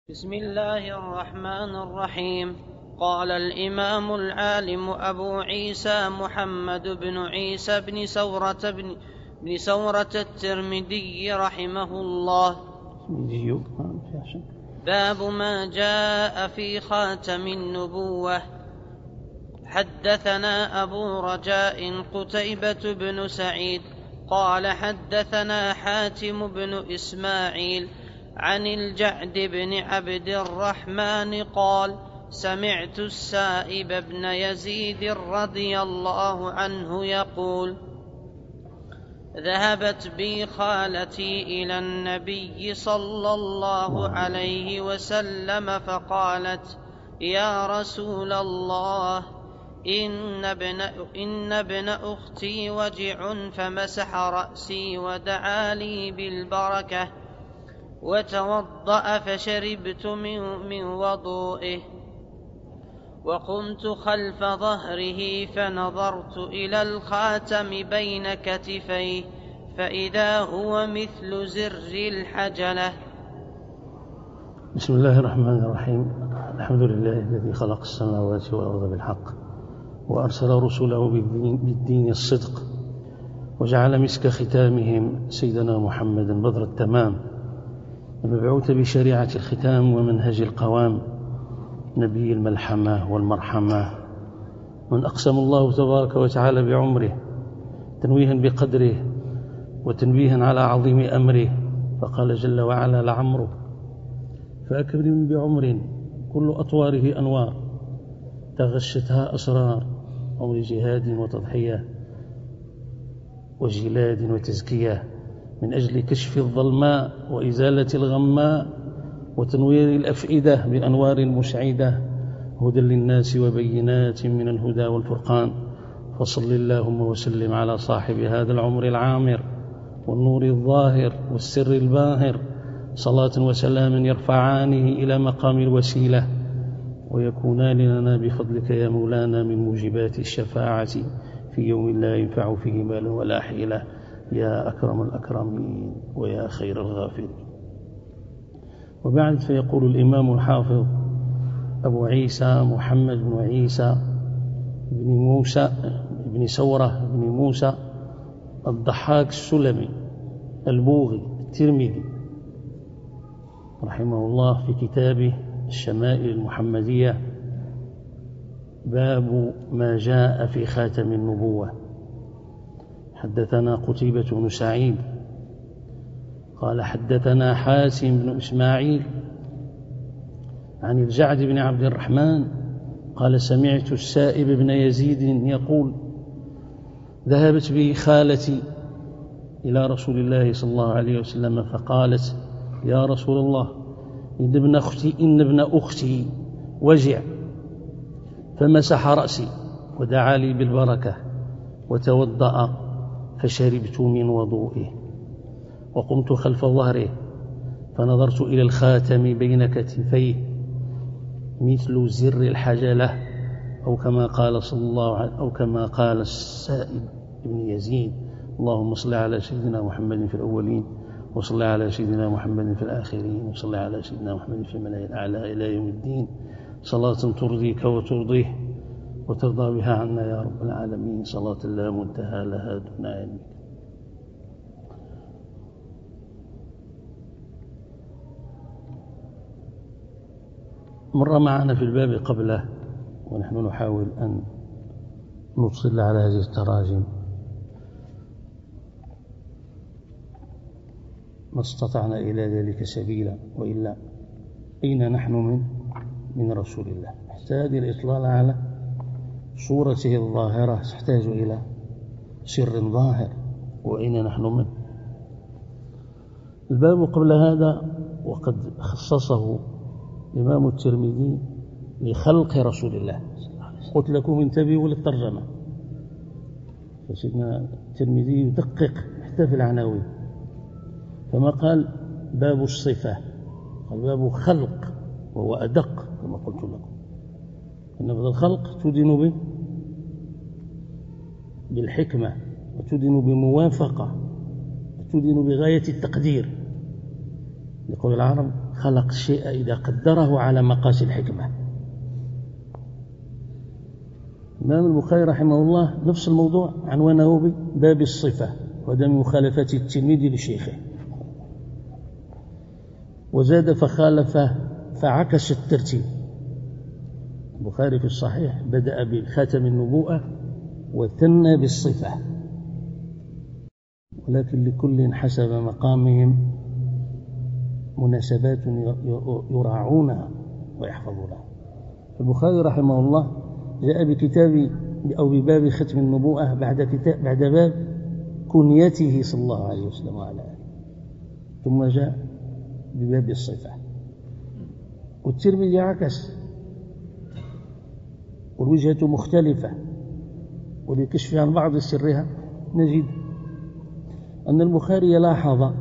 بسم الله الرحمن الرحيم. قال الإمام العالم أبو عيسى محمد بن عيسى بن سورة الترمذي رحمه الله: باب ما جاء في خاتم النبوة. حدثنا أبو رجاء قتيبة بن سعيد قال حدثنا حاتم بن إسماعيل عن الجعد بن عبد الرحمن قال: سمعت السائب بن يزيد رضي الله عنه يقول: ذهبت بي خالتي إلى النبي صلى الله عليه وسلم فقالت: يا رسول الله، إن ابن أختي وجع، فمسح رأسي ودعا لي بالبركة وتوضأ فشربت من وضوئه، وقمت خلف ظهره فنظرت إلى الخاتم بين كتفيه فإذا هو مثل زر الحجلة. بسم الله الرحمن الرحيم. الحمد لله الذي خلق السماوات والأرض بالحق وأرسل رسله بالدين الصدق وجعل مسك ختامهم سيدنا محمد بدر التمام المبعوث بشريعة الختام ومنهج القوام، نبي الملحمة والمرحمة، من أقسم الله تبارك وتعالى بعمره تنويها بقدره وتنبيها على عظيم أمره، فقال جل وعلا: لعمره فأكرم بعمر كل أطواره أنوار تغشتها أسرار عمر جهاد وتضحية وجلاد وتزكية، من أجل كشف الظلماء وإزالة الغماء وتنوير الأفئدة بأنوار مشعدة، هدى للناس وبينات من الهدى والفرقان. فصل اللهم وسلم على صاحب هذا العمر العامر والنور الظاهر والسر الباهر، صلاة وسلام يرفعانه إلى مقام الوسيلة ويكونان لنا بفضلك يا مولانا من موجبات الشفاعة في يوم لا ينفع فيه مال ولا حيلة، يا أكرم الأكرمين ويا خير الغافرين. وبعد، فيقول الإمام الحافظ أبو عيسى محمد بن عيسى بن موسى بن سورة بن موسى الضحاك السلمي البوغي الترمذي رحمه الله في كتابه الشمائل المحمدية: باب ما جاء في خاتم النبوة. حدثنا قتيبة بن سعيد قال حدثنا حاتم بن إسماعيل عن الجعد بن عبد الرحمن قال: سمعت السائب بن يزيد يقول: ذهبت بي خالتي إلى رسول الله صلى الله عليه وسلم فقالت: يا رسول الله، إن ابن أختي وجع، فمسح رأسي ودعا لي بالبركة وتوضأ فشربت من وضوئه، وقمت خلف ظهره فنظرت إلى الخاتم بين كتفيه مثل زر الحجلة، أو كما قال السائب بن يزيد: اللهم صل على سيدنا محمد في الأولين، وصل على سيدنا محمد في الآخرين، وصل على سيدنا محمد في الملأ الأعلى إلى يوم الدين، صلاة ترضيك وترضيه وترضى بها عنا يا رب العالمين، صلاة لا منتهى لها دون علمك. مر معنا في الباب قبله ونحن نحاول أن نفصل على هذه التراجم ما استطعنا إلى ذلك سبيلا، وإلا أين نحن من رسول الله؟ نحتاج الإطلال على صورته الظاهرة، تحتاج إلى سر ظاهر، وأين نحن منه. الباب قبل هذا وقد خصصه الإمام الترمذي لخلق رسول الله. قلت لكم انتبهوا للترجمة، فسيدنا الترمذي يدقق حتى في العناوين، فما قال باب الصفة، قال باب خلق، وهو أدق كما قلت لكم، إن بدل الخلق تدين بالحكمة وتدين بموافقة وتدين بغاية التقدير. يقول العرب: خلق الشيء إذا قدره على مقاس الحكمة. الإمام البخاري رحمه الله نفس الموضوع عنوانه بباب الصفة وعدم مخالفة التلميذ لشيخه، وزاد فخالف فعكس الترتيب. البخاري في الصحيح بدأ بخاتم النبوءة وثنى بالصفة، ولكن لكل حسب مقامهم مناسبات يراعونها ويحفظونها. البخاري رحمه الله جاء بكتاب أو بباب ختم النبوءة بعد باب كنيته صلى الله عليه وسلم وعلى آله، ثم جاء بباب الصفة. والترمذي عكس، والوجهة مختلفة. ولكشف عن بعض سرها نجد أن البخاري لاحظ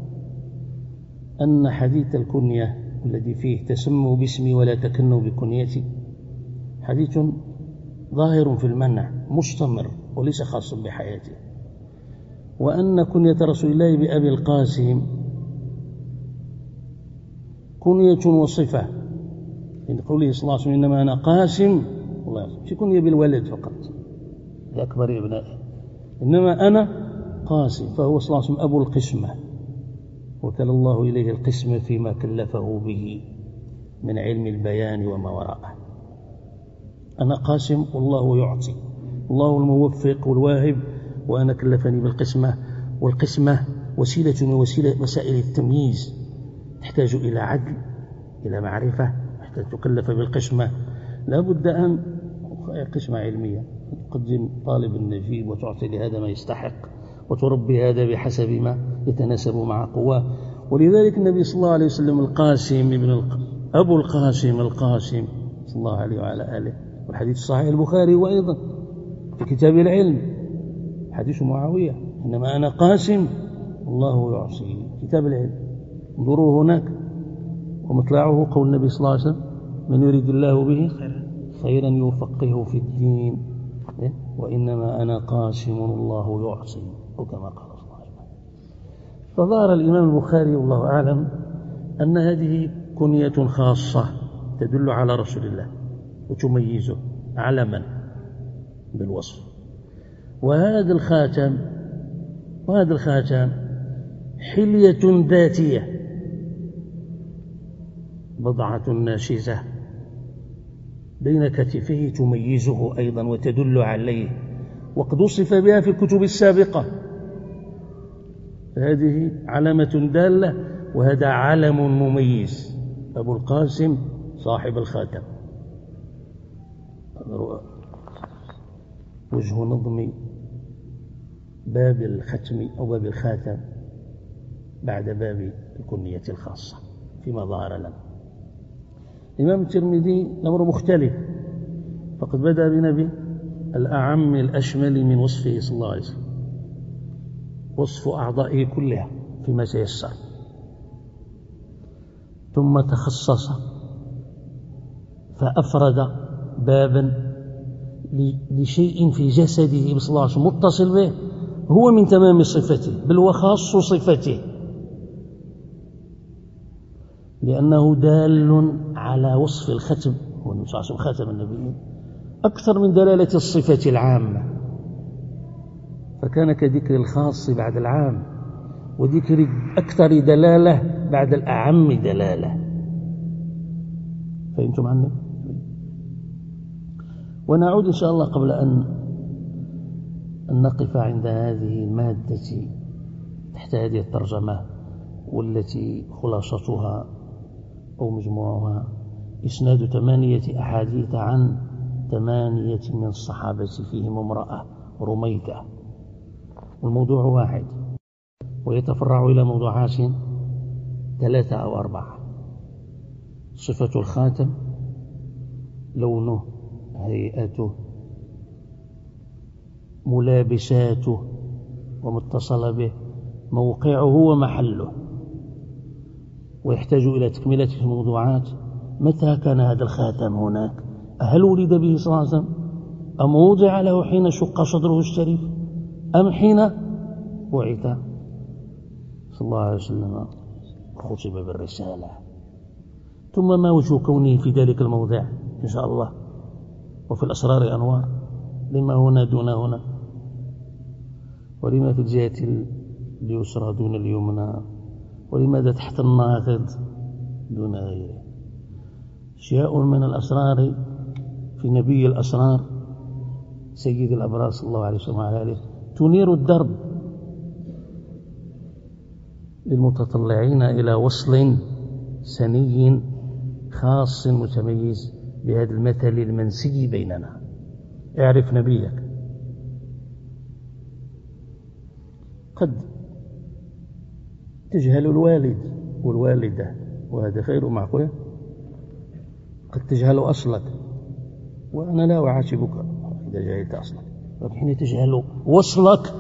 أن حديث الكنية الذي فيه تسموا باسمي ولا تكنوا بكنيتي حديث ظاهر في المنع مستمر وليس خاص بحياته، وأن كنية رسول الله بأبي القاسم كنية وصفة، من قوله صلى الله عليه وسلم إنما أنا قاسم، الله في كنية بالولد فقط لأكبر ابنائه، إنما أنا قاسم، فهو صلى الله عليه وسلم أبو القسمة، وكل الله إليه القسمة فيما كلفه به من علم البيان وما وراءه. أنا قاسم والله يعطي، الله الموفق والواهب، وأنا كلفني بالقسمة. والقسمة وسيلة من وسائل التمييز، تحتاج إلى عدل، إلى معرفة، حتى تكلف بالقسمة لا بد أن قسمة علمية، تقدم طالب النجيب وتعطي لهذا ما يستحق، وتربي هذا بحسب ما يتناسب مع قواه. ولذلك النبي صلى الله عليه وسلم القاسم أبو القاسم صلى الله عليه وعلى آله، والحديث صحيح البخاري، وأيضا في كتاب العلم حديث معاوية إنما أنا قاسم الله يعصي، كتاب العلم انظروا هناك، ومطلعه قول النبي صلى الله عليه وسلم من يريد الله به خيرا يفقهه في الدين، وإنما أنا قاسم الله يعصي، وكما قال صلى الله عليه وسلم. فظهر الإمام البخاري والله أعلم أن هذه كنية خاصة تدل على رسول الله وتميزه علما بالوصف. وهذا الخاتم حلية ذاتية، بضعة ناشزة بين كتفيه تميزه أيضا وتدل عليه، وقد وصف بها في الكتب السابقة، هذه علامة دالة، وهذا علم مميز، أبو القاسم صاحب الخاتم. وجه نظم باب الختم أو باب الخاتم بعد باب الكنية الخاصة فيما ظهر لنا. الإمام الترمذي الأمر مختلف، فقد بدأ بنبي الأعم الأشمل من وصفه صلى الله عليه وسلم، وصف أعضائه كلها فيما سيسر، ثم تخصص فأفرد بابا لشيء في جسده صلى الله عليه وسلم متصل به، هو من تمام صفته، بل وخاص صفته، لأنه دال على وصف الختم، والنبي صلى الله عليه وسلم خاتم النبيين، أكثر من دلالة الصفة العامة، فكان كذكر الخاص بعد العام، وذكر أكثر دلالة بعد الأعم دلالة. فهمتم عني؟ ونعود إن شاء الله قبل أن نقف عند هذه المادة تحت هذه الترجمة، والتي خلاصتها أو مجموعها إسناد 8 أحاديث عن 8 من الصحابة فيهم امرأة رميثة، والموضوع واحد ويتفرع إلى موضوعات 3 أو 4: صفة الخاتم، لونه، هيئته، ملابساته ومتصل به، موقعه ومحله. ويحتاج إلى تكملة الموضوعات: متى كان هذا الخاتم هناك؟ هل ولد به صلى الله عليه وسلم، أم وضع له حين شق صدره الشريف، أم حين بعث صلى الله عليه وسلم ختم بالرسالة؟ ثم ما وجه كونه في ذلك الموضع إن شاء الله؟ وفي الأسرار أنوار، لما هنا دون هنا؟ ولما في الجهة اليسرى دون اليمنى؟ ولماذا تحت الناقض دون غيره؟ أشياء من الأسرار في نبي الأسرار سيد الأبرار صلى الله عليه وسلم وعلى آله تنير الدرب للمتطلعين إلى وصل سني خاص متميز بهذا المثل المنسي بيننا. اعرف نبيك. قد تجهل الوالد والوالدة، وهذا غير معقول. قد تجهل أصلك، وأنا لا أعاتبك إذا جهلت أصلك، لكن حين تجهل وصلك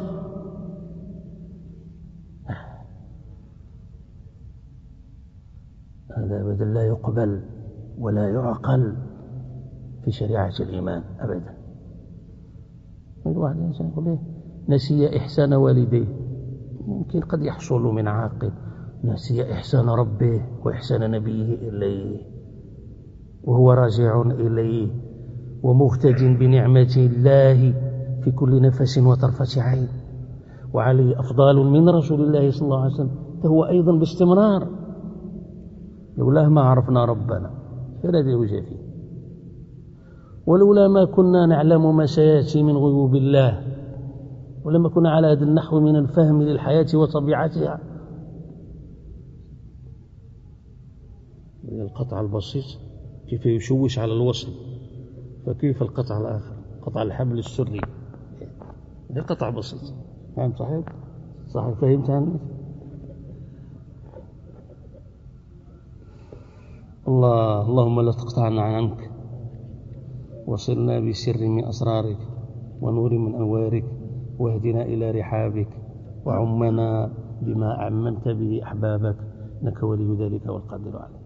هذا أبدا لا يقبل ولا يعقل في شريعة الإيمان أبدا. الواحد الإنسان يقول ليه نسي إحسان والديه، ممكن قد يحصل من عاقل، نسي إحسان ربه وإحسان نبيه إليه وهو راجع إليه ومهتد بنعمة الله في كل نفس وطرفة عين، وعليه أفضال من رسول الله صلى الله عليه وسلم، فهو أيضا باستمرار لولا ما عرفنا ربنا فالذي وجه فيه، ولولا ما كنا نعلم ما سيأتي من غيوب الله، ولما كنا على هذا النحو من الفهم للحياة وطبيعتها. القطع البسيط كيف يشوش على الوصل، فكيف القطع الآخر، قطع الحبل السري، هذا قطع بسيط. نعم صحيح صحيح، فهمت عني؟ اللهم لا تقطعنا عنك، وصلنا بسر من أسرارك ونور من أنوارك، واهدنا إلى رحابك، وعمنا بما عممت به أحبابك، إنك ولي ذلك والقادر عليه.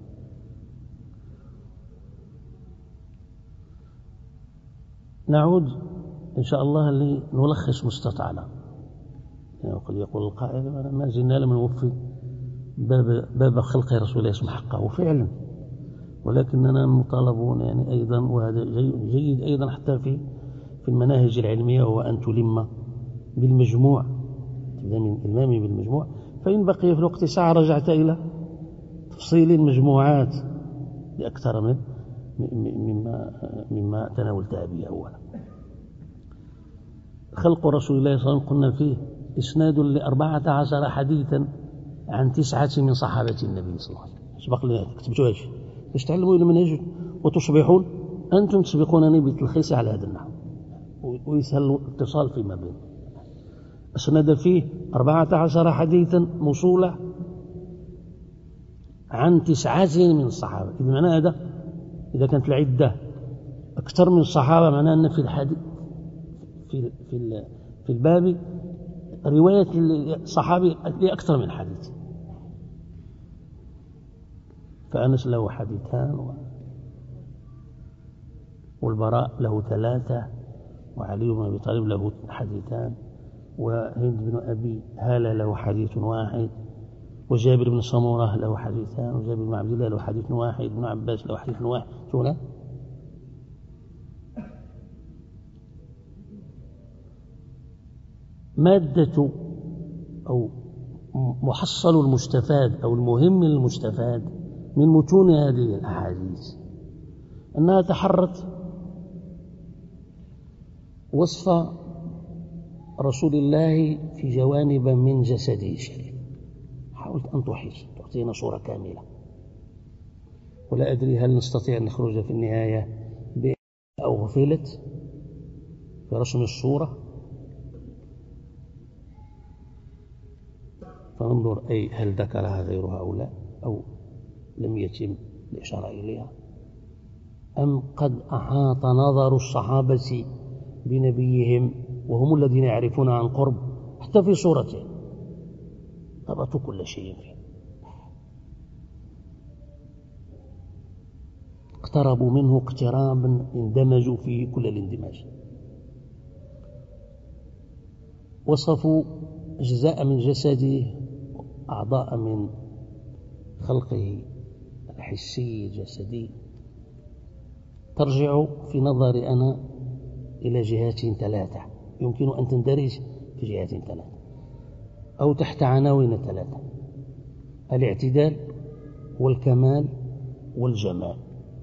نعود إن شاء الله لنلخص مستطعنا. يعني قد يقول القائل ما زلنا لم نوفي باب خلق رسول الله اسم حقه فعلا، ولكننا مطالبون يعني أيضا، وهذا جيد أيضا حتى في المناهج العلمية، وهو أن تلم بالمجموع، تبدأ من إلمامي بالمجموع، فإن بقي في الوقت ساعة رجعت إلى تفصيل المجموعات لأكثر مما تناولتها به أولا. خلق رسول الله صلى الله عليه وسلم قلنا فيه إسناد ل14 حديثا عن 9 من صحابة النبي صلى الله عليه وسلم. سبق لنا كتبتوهاش باش تعلموا إلى منهج وتصبحون أنتم تسبقونني بالتلخيص على هذا النحو، ويسهل الاتصال فيما بين. أسند فيه 14 حديثا موصولة عن 9 من الصحابة. إذا معنى هذا إذا كانت العدة أكثر من الصحابة معناه أن في الحديث في الباب رواية الصحابي لأكثر من حديث. فأنس له حديثان، والبراء له 3، وعلي بن أبي طالب له حديثان، وهند بن أبي هالة له حديث 1، وجابر بن سمورة له حديثان، وجابر بن عبد الله له حديث 1، ابن عباس له حديث 1. شونا مادة أو محصل المستفاد أو المهم المستفاد من متون هذه الأحاديث أنها تحرت وصف رسول الله في جوانب من جسده الشريف. حاولت أن تعطينا صورة كاملة، ولا أدري هل نستطيع أن نخرج في النهاية أو غفلت في رسم الصورة، فننظر أي هل ذكرها غير هؤلاء أو لم يتم الإشارة إليها، أم قد أحاط نظر الصحابة بنبيهم وهم الذين يعرفون عن قرب حتى في صورته، ضبطوا كل شيء فيه، اقتربوا منه اقترابا اندمجوا فيه كل الاندماج، وصفوا أجزاء من جسده، أعضاء من خلقه الحسي الجسدي ترجع في نظري أنا إلى جهات ثلاثة يمكن أن تندرج في جهات ثلاثة أو تحت عناوين ثلاثة: الاعتدال والكمال والجمال.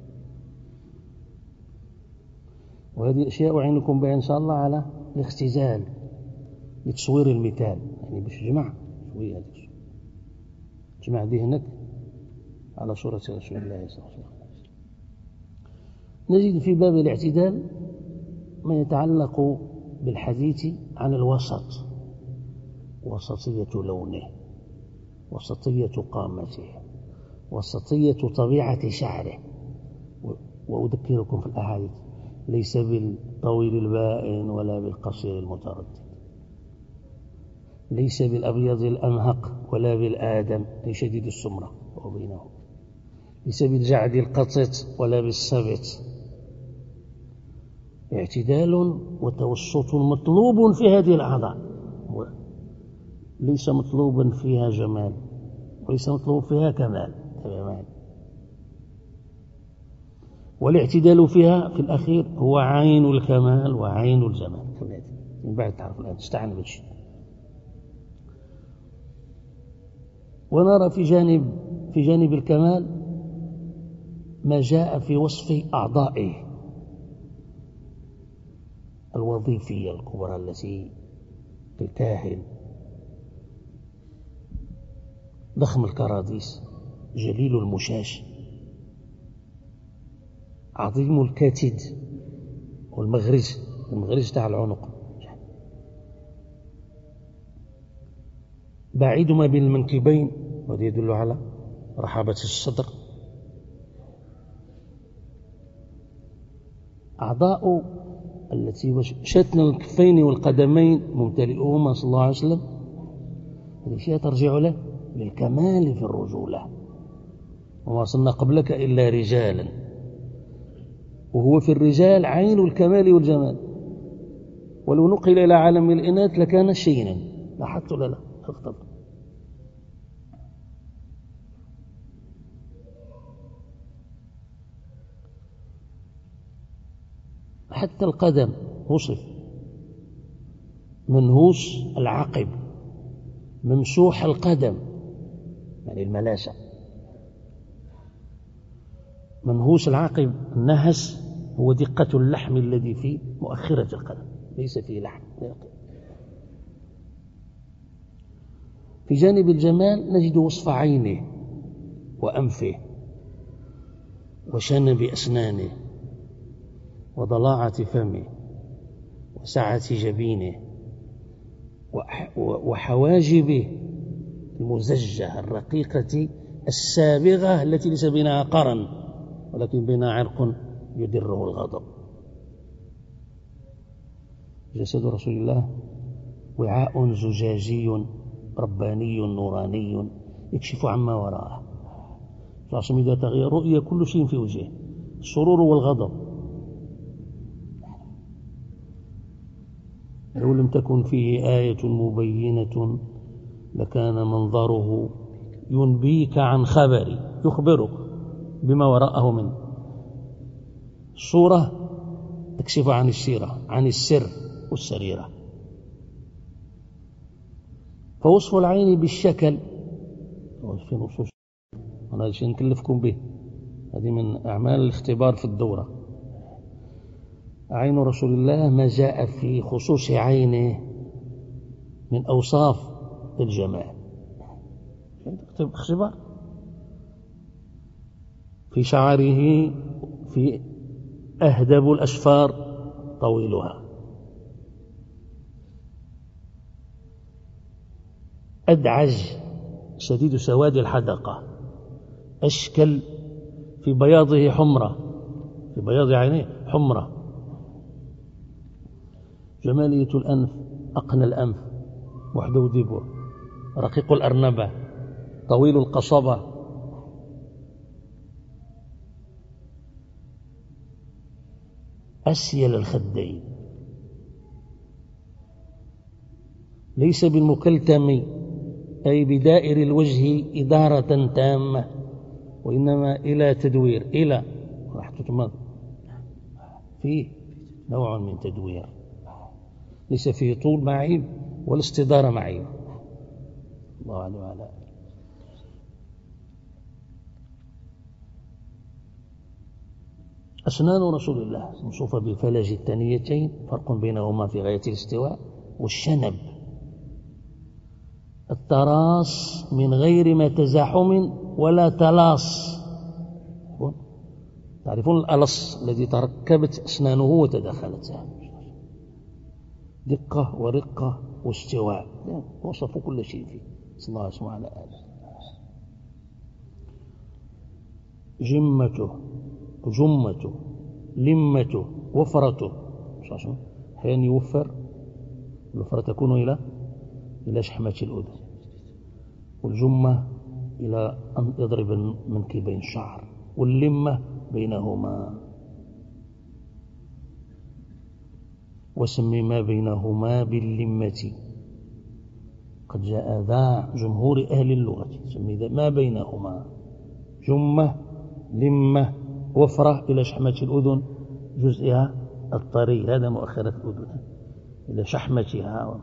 وهذه أشياء أعينكم بها إن شاء الله على الاختزال لتصوير المثال، يعني باش تجمع شوية هذه تجمع ذهنك على صورة رسول الله صلى الله عليه وسلم. نجد في باب الاعتدال ما يتعلق بالحديث عن الوسط، وسطية لونه، وسطية قامته، وسطية طبيعة شعره. وأذكركم في الأحاديث: ليس بالطويل البائن ولا بالقصير المتردد، ليس بالأبيض الأنهق ولا بالآدم أي شديد السمرة وبينهم، ليس بالجعد القطط ولا بالسبت. اعتدال وتوسط مطلوب في هذه الأعضاء، ليس مطلوبا فيها جمال وليس مطلوب فيها كمال تماما. والاعتدال فيها في الأخير هو عين الكمال وعين الجمال. من بعد تعرف الآن استعن بالشيء. ونرى في جانب الكمال ما جاء في وصف أعضائه الوظيفية الكبرى التي الكاهل ضخم الكراديس، جليل المشاش، عظيم الكاتد والمغرز تاع العنق، بعيد ما بين المنكبين، وهذا يدل على رحابة الصدر. أعضاء التي شتن الكفين والقدمين ممتلئهما صلى الله عليه وسلم، هذه أشياء ترجع له للكمال في الرجولة. وما أرسلنا قبلك إلا رجالا، وهو في الرجال عين الكمال والجمال. ولو نقل إلى عالم الإناث لكان شينا، لاحظت ولا لا؟ أفضل. حتى القدم وصف: منهوس العقب، ممسوح القدم، يعني الملاسة. منهوس العقب، النهس هو دقة اللحم الذي في مؤخرة القدم، ليس فيه لحم. في جانب الجمال نجد وصف عينه وأنفه وشنب أسنانه وضلاعة فمه وسعة جبينه وحواجبه المزجة الرقيقة السابغة التي ليس بينها قرن ولكن بينها عرق يدره الغضب. جسد رسول الله وعاء زجاجي رباني نوراني يكشف عما وراءه. فعصم إذا تغير رؤية كل شيء في وجهه، السرور والغضب. لو لم تكن فيه آية مبينة لكان منظره ينبيك عن خبري، يخبرك بما وراءه من صورة تكشف عن السيرة، عن السر والسريرة. فوصف العين بالشكل في نصوص، أنا شيء نكلفكم به، هذه من أعمال الاختبار في الدورة. عين رسول الله ما جاء في خصوص عينه من أوصاف الجمال، اختبار. في شعره في أهدب الأشفار طويلها، أدعج شديد سواد الحدقة، أشكل في بياضه حمرة، في بياض عينيه حمرة. جمالية الأنف، أقنى الأنف، وحده دبر، رقيق الأرنبة، طويل القصبة، أسيل الخدين، ليس بالمكلتم أي بدائر الوجه إدارة تامة، وإنما إلى تدوير، إلى فيه نوع من تدوير، ليس فيه طول معيب ولا استدارة معيب. الله أعلم وعلى آله. أسنان رسول الله موصوفة بفلج الثنيتين، فرق بينهما في غاية الاستواء، والشنب التراص من غير ما تزاحم ولا تلاص. تعرفون الألص الذي تركبت أسنانه وتداخلت، دقة ورقة واستواء، وصفوا كل شيء فيه صلى الله عليه وسلم. جمته لمته وفرته، أحيانا يوفر، الوفرة تكون إلى شحمة الأذن، والجمة إلى أن يضرب المنكبين الشعر، واللمة بينهما، وسمي ما بينهما باللمة. قد جاء ذا جمهور أهل اللغة، سمي ذا ما بينهما جمة لمة وفرة إلى شحمة الأذن جزئها الطري، هذا مؤخرة الأذن إلى شحمتها.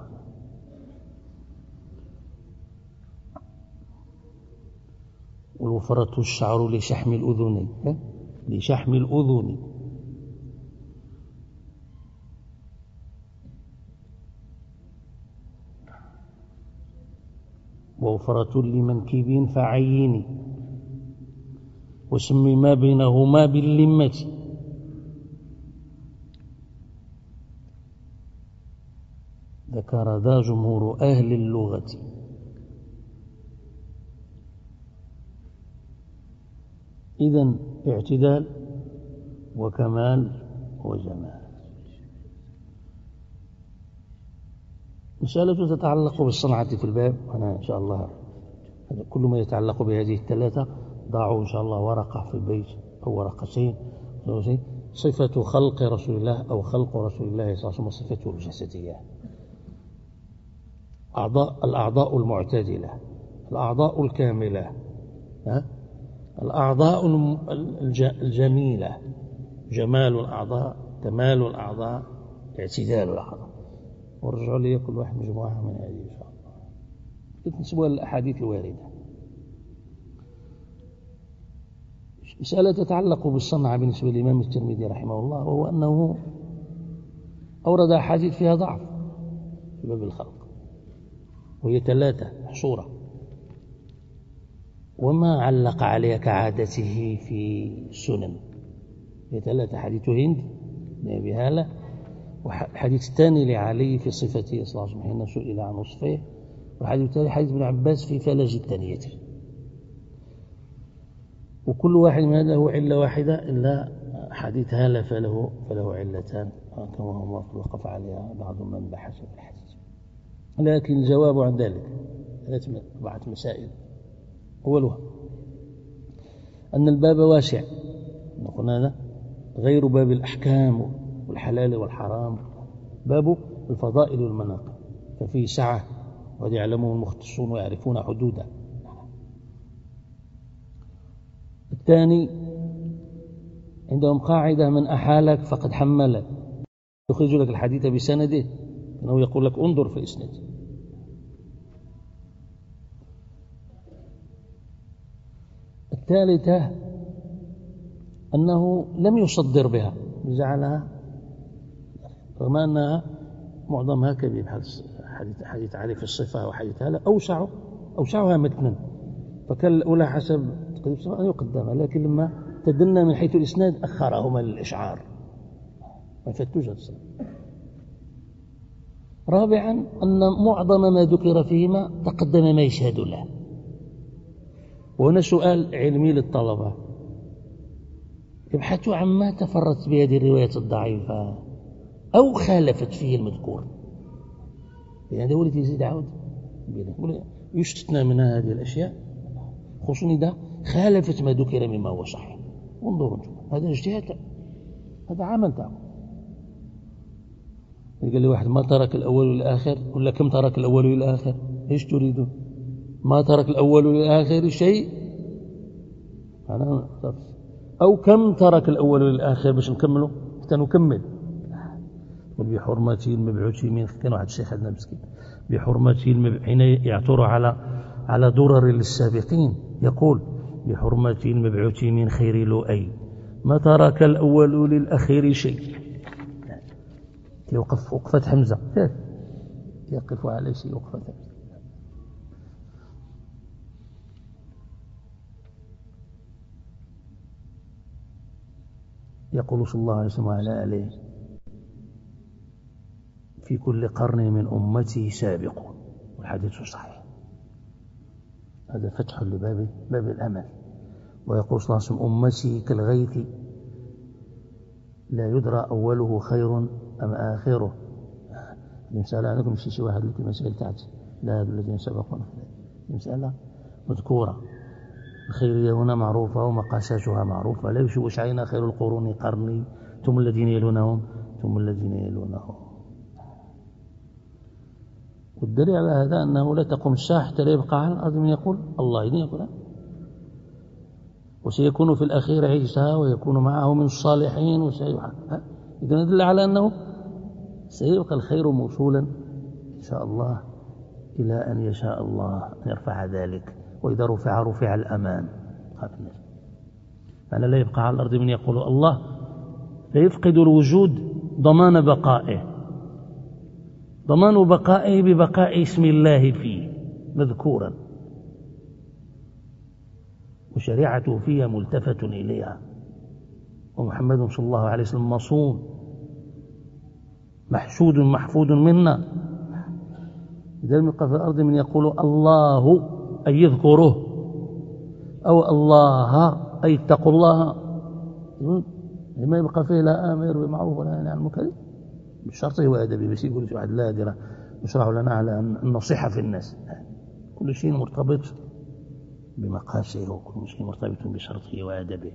والوفرة الشعر لشحم الأذن، لشحم الأذن. ووفرة لمنكب فعين، وسمي ما بينهما باللمة. ذكر ذا جمهور أهل اللغة. إذن اعتدال وكمال وجمال. مسألة تتعلق بالصنعة في الباب، أنا إن شاء الله كل ما يتعلق بهذه الثلاثة ضعوا إن شاء الله ورقة في البيت أو ورقتين. صفة خلق رسول الله أو خلق رسول الله صلى الله عليه وسلم، صفته الجسدية، الأعضاء المعتدلة، الأعضاء الكاملة، الأعضاء الجميلة، جمال الأعضاء، كمال الأعضاء، اعتدال الأعضاء. ورجعوا لي كل واحد مجموعة من هذه إن شاء الله، تنسبوا الأحاديث الواردة. مسألة تتعلق بالصنعة بالنسبة للإمام الترمذي رحمه الله، وهو أنه أورد أحاديث فيها ضعف في باب الخلق، وهي 3 محصورة، وما علق عليها كعادته في السنن. هي 3 حديث هند بن أبي هالة، والحديث الثاني لعلي في صفته صلى الله عليه وسلم حين سئل عن وصفه، والحديث الثالث حديث ابن عباس في فلج الثانية. وكل واحد من هذا له علة واحدة، إلا حديث هالة فله علتان كما هو وقف عليها بعض من بحث في الحديث. لكن الجواب عن ذلك 4 مسائل. أولها أن الباب واسع، نقول هذا غير باب الأحكام والحلال والحرام، باب الفضائل والمناقب، ففيه سعة، وقد يعلمه المختصون ويعرفون حدوده. الثاني عندهم قاعدة: من أحالك فقد حمل، يخرج لك الحديث بسنده، أنه يقول لك انظر في الإسناد. الثالثة أنه لم يصدر بها، جعلها رغم أنها معظمها كبير، حديث علي في الصفة وحديث هذا أوسعها متنا، فكان الأولى حسب أن يقدمها، لكن لما تدنى من حيث الإسناد أخرهما للإشعار، ما فتوش الصلاة. رابعا أن معظم ما ذكر فيهما تقدم ما يشهد له. وهنا سؤال علمي للطلبة: ابحثوا عما تفرت بهذه الروايات الضعيفة أو خالفت فيه المذكور، لأن هذا هو الذي يزيد عود، يستثنى من هذه الأشياء خصوصا إذا خالفت ما ذكر مما هو صحيح. انظروا هذا اجتهاد، هذا عمل تعمل. قال لي واحد: ما ترك الأول والآخر، ولا كم ترك الأول والآخر؟ إيش تريدون؟ ما ترك الأول والآخر شيء، أو كم ترك الأول للآخر باش نكملوا حتى نكمل. بحرمة المبعوث من، كان واحد الشيخ عندنا مسكين، بحرمة حين يعثر على درر للسابقين يقول بحرمة المبعوث من خير لؤي ما ترك الأول للأخير شيء. يوقف وقفة حمزة، يقف على شيء وقفة حمزة. يقول صلى الله عليه وسلم وعلى آله في كل قرن من أمته سابقون، والحديث صحيح. هذا فتح لباب الأمل. ويقول صلى الله عليه وسلم أمتي كالغيث لا يدرى أوله خير أم آخره. المسألة عنكم شيء واحد لكم مسائل تاعتي لا هذا الذين سبقونا، المسألة مذكورة، الخيرية هنا معروفة ومقاساتها معروفة. لا يشوش عينا خير القرون قرني ثم الذين يلونهم ثم الذين يلونهم. والدليل على هذا أنه لا تقوم الساعة حتى لا يبقى على الأرض من يقول الله إذن يقول وسيكون في الأخير عيسى ويكون معه من الصالحين إذن يدل على أنه سيبقى الخير موصولا إن شاء الله إلى أن يشاء الله أن يرفع ذلك. وإذا رفع الأمان. فأنا لا يبقى على الأرض من يقول الله، لا يفقد الوجود ضمان بقائه، ضمان بقائه ببقاء اسم الله فيه مذكورا وشريعته فيها ملتفت إليها، ومحمد صلى الله عليه وسلم مصون محشود محفوظ منا. إذا لم يبقى في الأرض من يقول الله أي يذكره أو الله أي اتقوا الله، لما يبقى فيه لا آمر بمعروف ولا نهي عن المنكر بالشرط وأدبي، بس يقول في واحد لا أدرى يشرع لنا على النصيحة في الناس. كل شيء مرتبط بمقاسه وكل شيء مرتبط بشرطه وأدبه.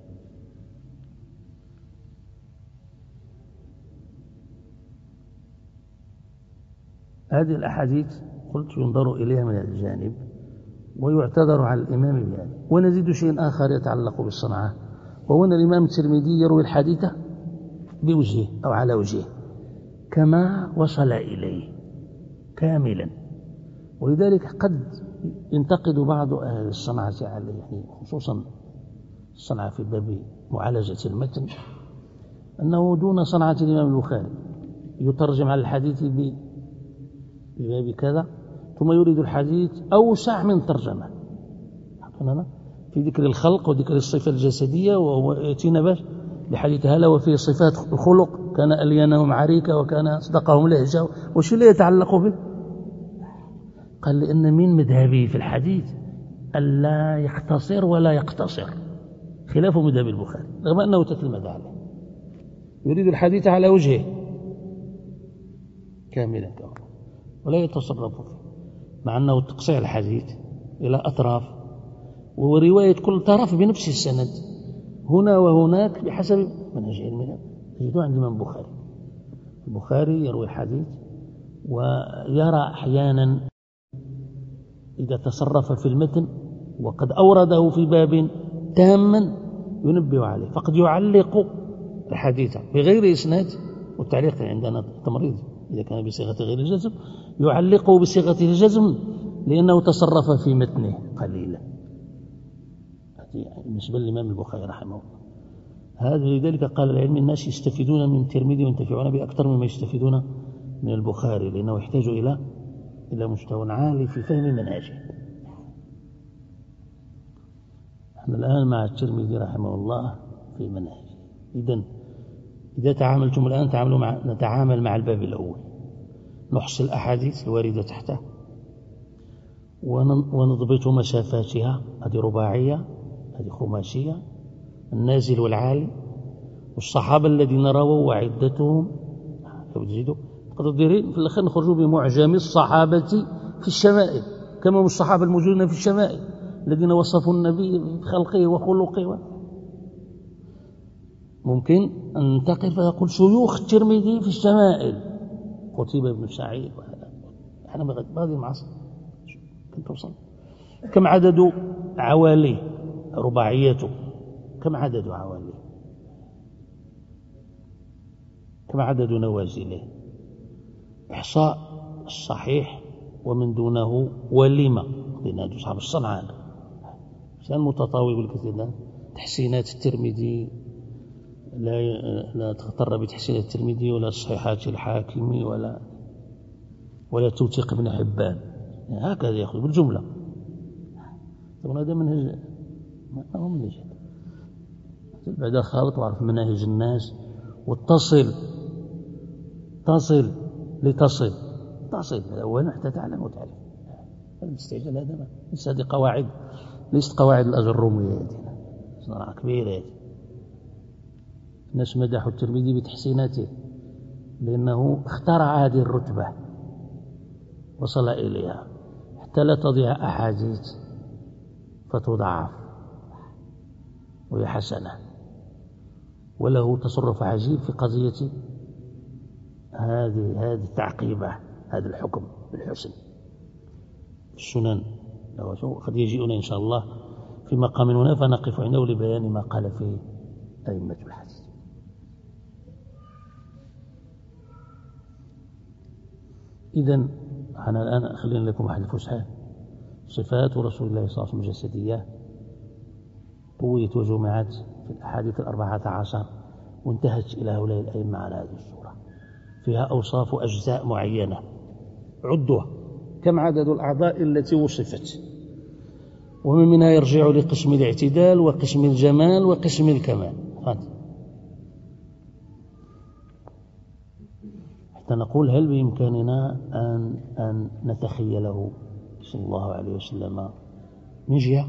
هذه الأحاديث قلت ينظر إليها من الجانب ويعتذر على الإمام بهذا. ونزيد شيء آخر يتعلق بالصنعة، وهو أن الإمام الترمذي يروي الحديث بوجهه أو على وجهه كما وصل إليه كاملا. ولذلك قد ينتقد بعض أهل الصنعة عليه، يعني خصوصا الصنعة في باب معالجة المتن، أنه دون صنعة الإمام البخاري يترجم على الحديث بباب كذا ثم يريد الحديث أوسع من ترجمة في ذكر الخلق وذكر الصفة الجسدية، وهو يأتينا باش بحديث هلا وفيه صفات الخلق كان ألينهم عريكة وكان أصدقهم لهجة وش اللي يتعلق به. قال لأن من مذهبه في الحديث ألا يختصر ولا يقتصر، خلاف مذهب البخاري رغم أنه تتلمذ عليه، يريد الحديث على وجهه كاملا ولا يتصرف فيه، مع أنه تقصير الحديث إلى أطراف ورواية كل طرف بنفس السند هنا وهناك بحسب منهج علمنا. تجدون عند الإمام البخاري يروي الحديث ويرى أحيانا إذا تصرف في المتن وقد أورده في باب تاما ينبه عليه، فقد يعلق الحديث بغير إسناد، والتعليق عندنا تمريض إذا كان بصيغة غير الجزم يعلقه بصيغة الجزم لأنه تصرف في متنه قليلا. بالنسبة للإمام البخاري رحمه الله هذا. لذلك قال العلم الناس يستفيدون من الترمذي وينتفعون به أكثر مما يستفيدون من البخاري، لأنه يحتاج إلى مستوى عالي في فهم منهجه. نحن الآن مع الترمذي رحمه الله في منهجه. إذا تعاملتم الآن نتعامل مع الباب الأول، نحصي الأحاديث الواردة تحته ونضبط مسافاتها، هذه رباعية هذه خماسية، النازل والعالي، والصحابة الذين رووا وعدتهم لو تزيدوا قدرين في الأخير نخرجوا بمعجم الصحابة في الشمائل كما هم الصحابة الموجودين في الشمائل الذين وصفوا النبي بخلقه وخلقه. ممكن أن ننتقل فيقول شيوخ الترمذي في الشمائل قتيبة بن سعيد، احنا بهذه المعصر كنت توصل كم عدد عواليه رباعيته كم عدد عواليه؟ كم عدد نوازله؟ إحصاء الصحيح ومن دونه ولما لأن أصحاب الصنعة كان متطاول بالكثير. تحسينات الترمذي لا تغتر بتحسينات الترمذي ولا صحيحات الحاكم ولا توثيق ابن حبان، هكذا يأخذ بالجملة. هذا منهج ما هو منهج بعد خالط وعرف مناهج الناس واتصل لتصل أولا حتى تعلم وتعرف. الاستعجال هذا ليس هذه قواعد، ليست قواعد الأجرومية هذه صناعة كبيرة هذه. الناس مدحوا الترمذي بتحسيناته لأنه اخترع هذه الرتبة وصل إليها حتى لا تضيع أحاديث فتضعف وهي حسنة. وله تصرف عجيب في قضية هذه التعقيبة، هذا الحكم بالحسن السنن. قد يجيئنا إن شاء الله في مقام هنا فنقف عنده لبيان ما قال فيه أئمة الحديث. إذن أنا الآن أخلين لكم واحد الفسحة. صفات رسول الله صلى الله عليه وسلم الجسدية طويت وجمعت في الأحاديث 14 وانتهت إلى هؤلاء الأئمة على هذه الصورة. فيها أوصاف أجزاء معينة عدها كم عدد الأعضاء التي وصفت، ومن منها يرجع لقسم الاعتدال وقسم الجمال وقسم الكمال. حتى نقول هل بإمكاننا أن نتخيله صلى الله عليه وسلم من جهة،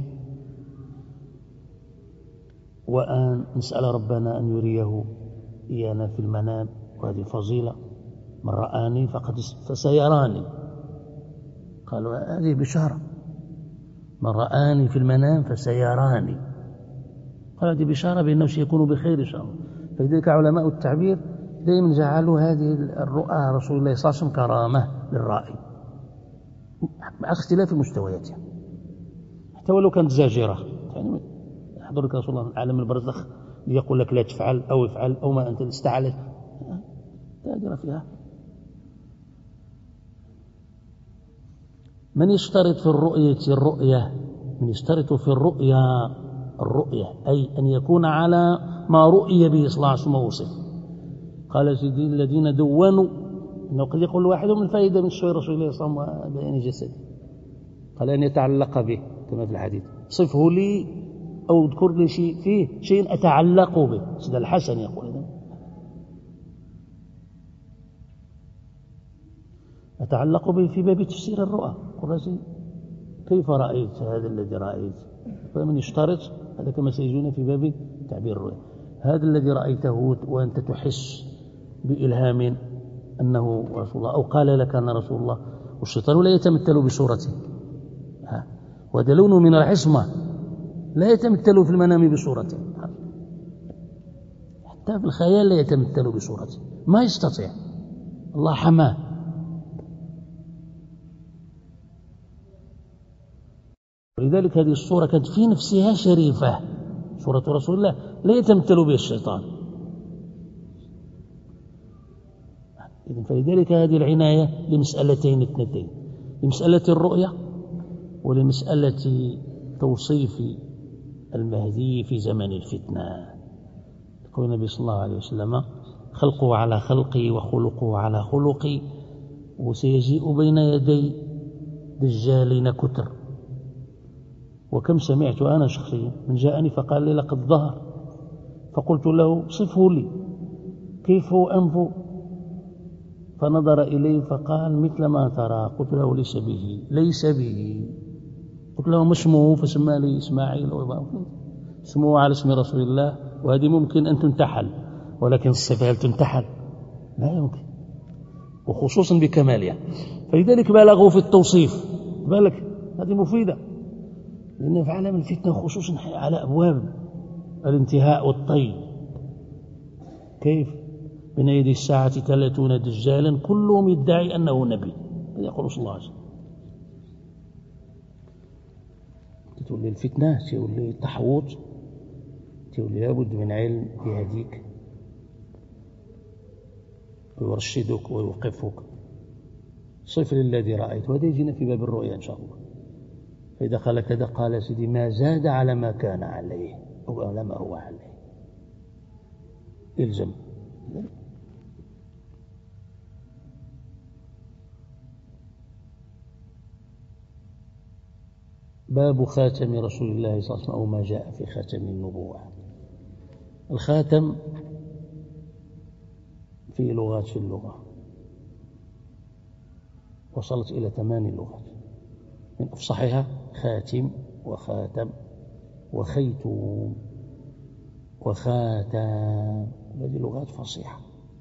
وأن نسأل ربنا أن يريه إيانا في المنام، وهذه فضيلة. من رآني فسيراني، قالوا هذه بشارة. من رآني في المنام فسيراني، قال هذه بشارة بأنه سيكون بخير إن شاء الله. فلذلك علماء التعبير دائما جعلوا هذه الرؤى رسول الله صلى الله عليه وسلم كرامة للرائي مع اختلاف مستوياتها، حتى ولو كانت زاجرة. يعني يحضرك رسول الله من عالم البرزخ ليقول لك لا تفعل أو افعل أو ما أنت استعلت، زاجرة فيها. من يشترط في الرؤية من يشترط في الرؤية أي أن يكون على ما رؤي به صلى الله عليه وسلم وصف. قال سيدي الذين دونوا أنه قد يقول واحد من الفائدة من شوي رسول الله صلى الله عليه وسلم وبيان جسده، قال أن يتعلق به كما في الحديث، صفه لي أو اذكر لي شيء أتعلق به. سيد الحسن يقول إذن أتعلق به في باب تفسير الرؤى. قل كيف رأيت هذا الذي رأيت؟ فمن يشترط هذا كما سيجونا في باب تعبير الرؤيا، هذا الذي رأيته وأنت تحس بإلهام أنه رسول الله أو قال لك أن رسول الله، والشيطان لا يتمثل بصورته، وهذا لون من العصمة، لا يتمثل في المنام بصورته، حتى في الخيال لا يتمثل بصورته، ما يستطيع، الله حماه. ولذلك هذه الصورة كانت في نفسها شريفة، صورة رسول الله لا يتمثل بها الشيطان. فلذلك هذه العناية لمسألتين اثنتين، لمسألة الرؤية ولمسألة توصيف المهدي في زمن الفتنة. يقول النبي صلى الله عليه وسلم خلقه على خلقي وخلقه على خلقي، وسيجيء بين يدي دجالين كتر. وكم سمعت أنا شخصيا من جاءني فقال لي لقد ظهر، فقلت له صفه لي كيف هو أنفه، فنظر إليه فقال مثل ما ترى. قلت له ليس به. قلت له ما اسمه، فسمى لي إسماعيل اسمه على اسم رسول الله، وهذه ممكن أن تنتحل، ولكن الصفة هل تنتحل؟ لا يمكن، وخصوصا بكمالها. فلذلك بالغوا في التوصيف، بالك هذه مفيدة، لأن في عالم الفتنة خصوصا على أبواب الانتهاء والطي، كيف بين يدي الساعة 30 دجالا كلهم يدعي أنه نبي، يقول صلى الله عليه وسلم. تقول لي الفتنة، تقول لي التحوط، لابد من علم يهديك ويرشدك ويوقفك. صف للذي رأيت، وهذا يجينا في باب الرؤيا إن شاء الله. فإذا قال كذا قال سيدي ما زاد على ما كان عليه أو على ما هو عليه، إلزم. باب خاتم رسول الله صلى الله عليه وسلم أو ما جاء في خاتم النبوة. الخاتم في لغات في اللغة وصلت إلى 8 لغات، من أفصحها خاتم وخاتم وخيتوم وخاتم، هذه لغات فصيحة.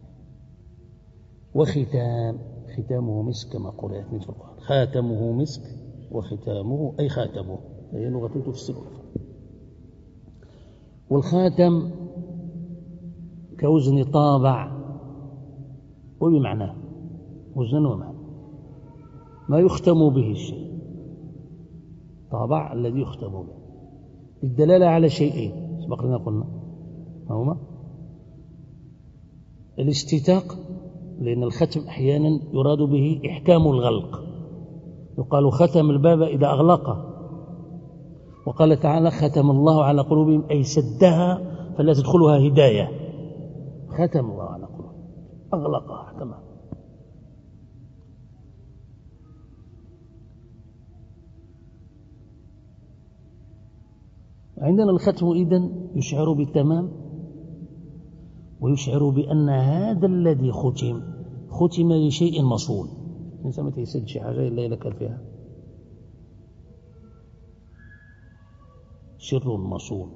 وختام، ختامه مسك كما قرأت في القرآن، خاتمه مسك وختامه أي خاتمه، هي لغة تفسر. والخاتم كوزن طابع وبمعناه، وزن ومعنى، ما يختم به الشيء، طابع الذي يختم به، للدلالة على شيئين سبقنا قلنا ما هما؟ الاستتاق، لأن الختم أحيانا يراد به إحكام الغلق، يقال ختم الباب إذا أغلقه، وقال تعالى ختم الله على قلوبهم أي سدها فلا تدخلها هداية، ختم الله على قلوبهم أغلقها تمام. عندنا الختم إذن يشعر بالتمام ويشعر بأن هذا الذي ختم لشيء مصون. الإنسان ما تيسد شي حاجة إلا إذا كان فيها سر مصون.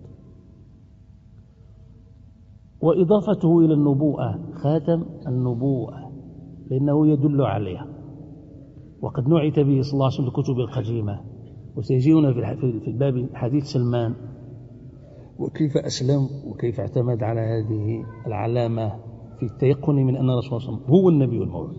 وإضافته إلى النبوءة، خاتم النبوءة لأنه يدل عليها، وقد نعت به صلى الله عليه وسلم الكتب القديمة. وسيجينا في الباب حديث سلمان وكيف أسلم وكيف اعتمد على هذه العلامة في التيقن من أن الرسول صلى الله عليه وسلم هو النبي الموعود.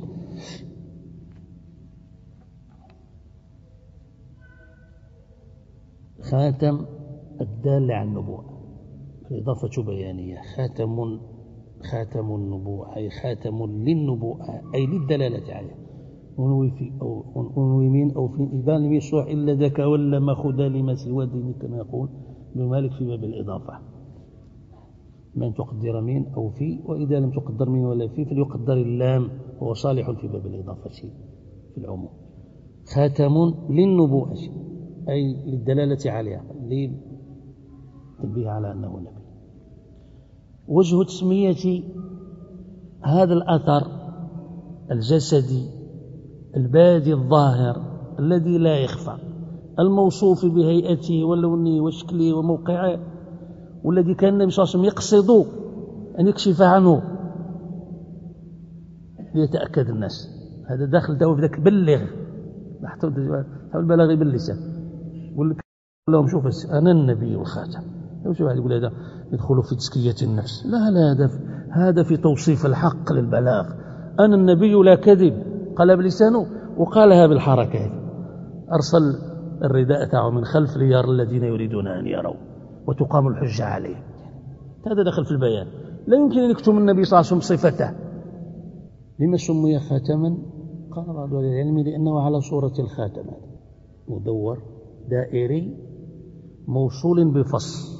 خاتم الدال على النبوة، الإضافة بيانية، خاتم النبوة أي خاتم للنبوة أي للدلالة عليه. ونوي في أو يمين أو في إذا لم يصح إلا ذاك ولا ما خذ لما سوى دينك كما يقول ابن مالك في باب الإضافة، من تقدر من أو في، وإذا لم تقدر من ولا في فليقدر اللام، وهو صالح في باب الإضافة في العموم. خاتم للنبوة أي للدلالة عليها، للتنبيه على أنه نبي. وجه تسمية هذا الأثر الجسدي البادي الظاهر الذي لا يخفى، الموصوف بهيئته ولونه وشكله وموقعه، والذي كان النبي صلى الله عليه وسلم يقصد أن يكشف عنه ليتأكد الناس. هذا داخل في ذاك بلغ، البلاغ باللسان، يقول لهم شوف أنا النبي والخاتم. شوف واحد يقول هذا يدخل في تزكية النفس، لا هذا في توصيف الحق للبلاغ. أنا النبي لا كذب، قال بلسانه وقالها بالحركة، أرسل الرداء تاعه من خلف ليرى الذين يريدون أن يروا وتقام الحجة عليه. هذا دخل في البيان. لا يمكن أن يكتم النبي صلى الله عليه وسلم صفته. لما سمي خاتما؟ قال بعض أهل العلم لأنه على صورة الخاتم، مدور دائري موصول بفص.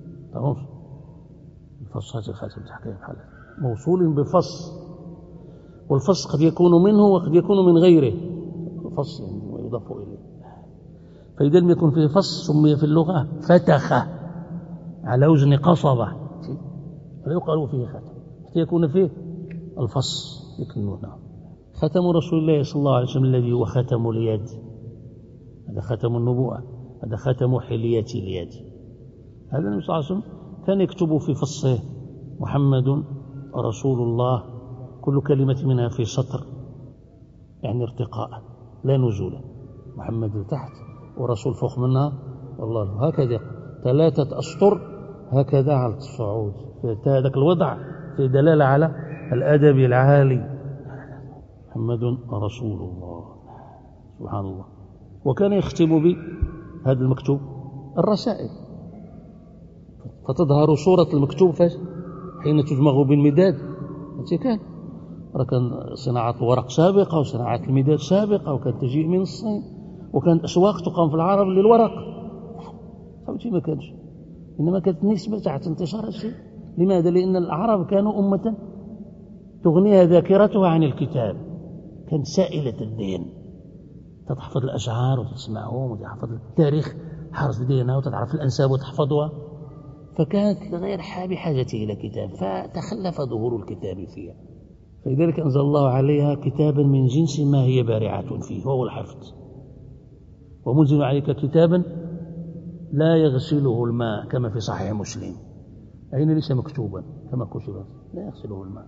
الفص هذا الخاتم تحكي بحاله موصول بفص، والفص قد يكون منه وقد يكون من غيره، فص ويضاف إليه. فإذا لم يكن فيه فص سمي في اللغة فتخة على وزن قصبة، لا يقال فيه خاتم حتى يكون فيه الفص يكنونه. ختم رسول الله صلى الله عليه وسلم الذي هو ختم اليد، هذا ختم النبوة، هذا ختم حلية اليد. هذا النبي صلى الله عليه وسلم كان يكتب في فصه محمد رسول الله، كل كلمة منها في سطر، يعني ارتقاء لا نزولا، محمد تحت ورسول فوق منها، والله هكذا 3 أسطر هكذا على الصعود. هذاك الوضع في دلالة على الأدب العالي. محمد رسول الله، سبحان الله. وكان يختم بهذا المكتوب الرسائل، فتظهر صورة المكتوب حين تدمغ بالمداد. كان صناعة الورق سابقة وصناعة المداد سابقة، وكانت تجيء من الصين، وكانت أسواق تقام في العرب للورق. فهمتي ما كانش، إنما كانت نسبة تحت انتشار الشيء. لماذا؟ لأن العرب كانوا أمة تغنيها ذاكرتها عن الكتاب، كانت سائلة الذهن، تحفظ الأشعار وتسمعهم وتحفظ التاريخ، حرص دينها وتعرف الأنساب وتحفظها، فكانت غير بحاجة إلى كتاب، فتخلف ظهور الكتاب فيها. فلذلك أنزل الله عليها كتابا من جنس ما هي بارعة فيه، وهو الحفظ. ومنزل عليك كتابا لا يغسله الماء كما في صحيح مسلم، أين ليس مكتوبا كما كتب، لا يغسله الماء،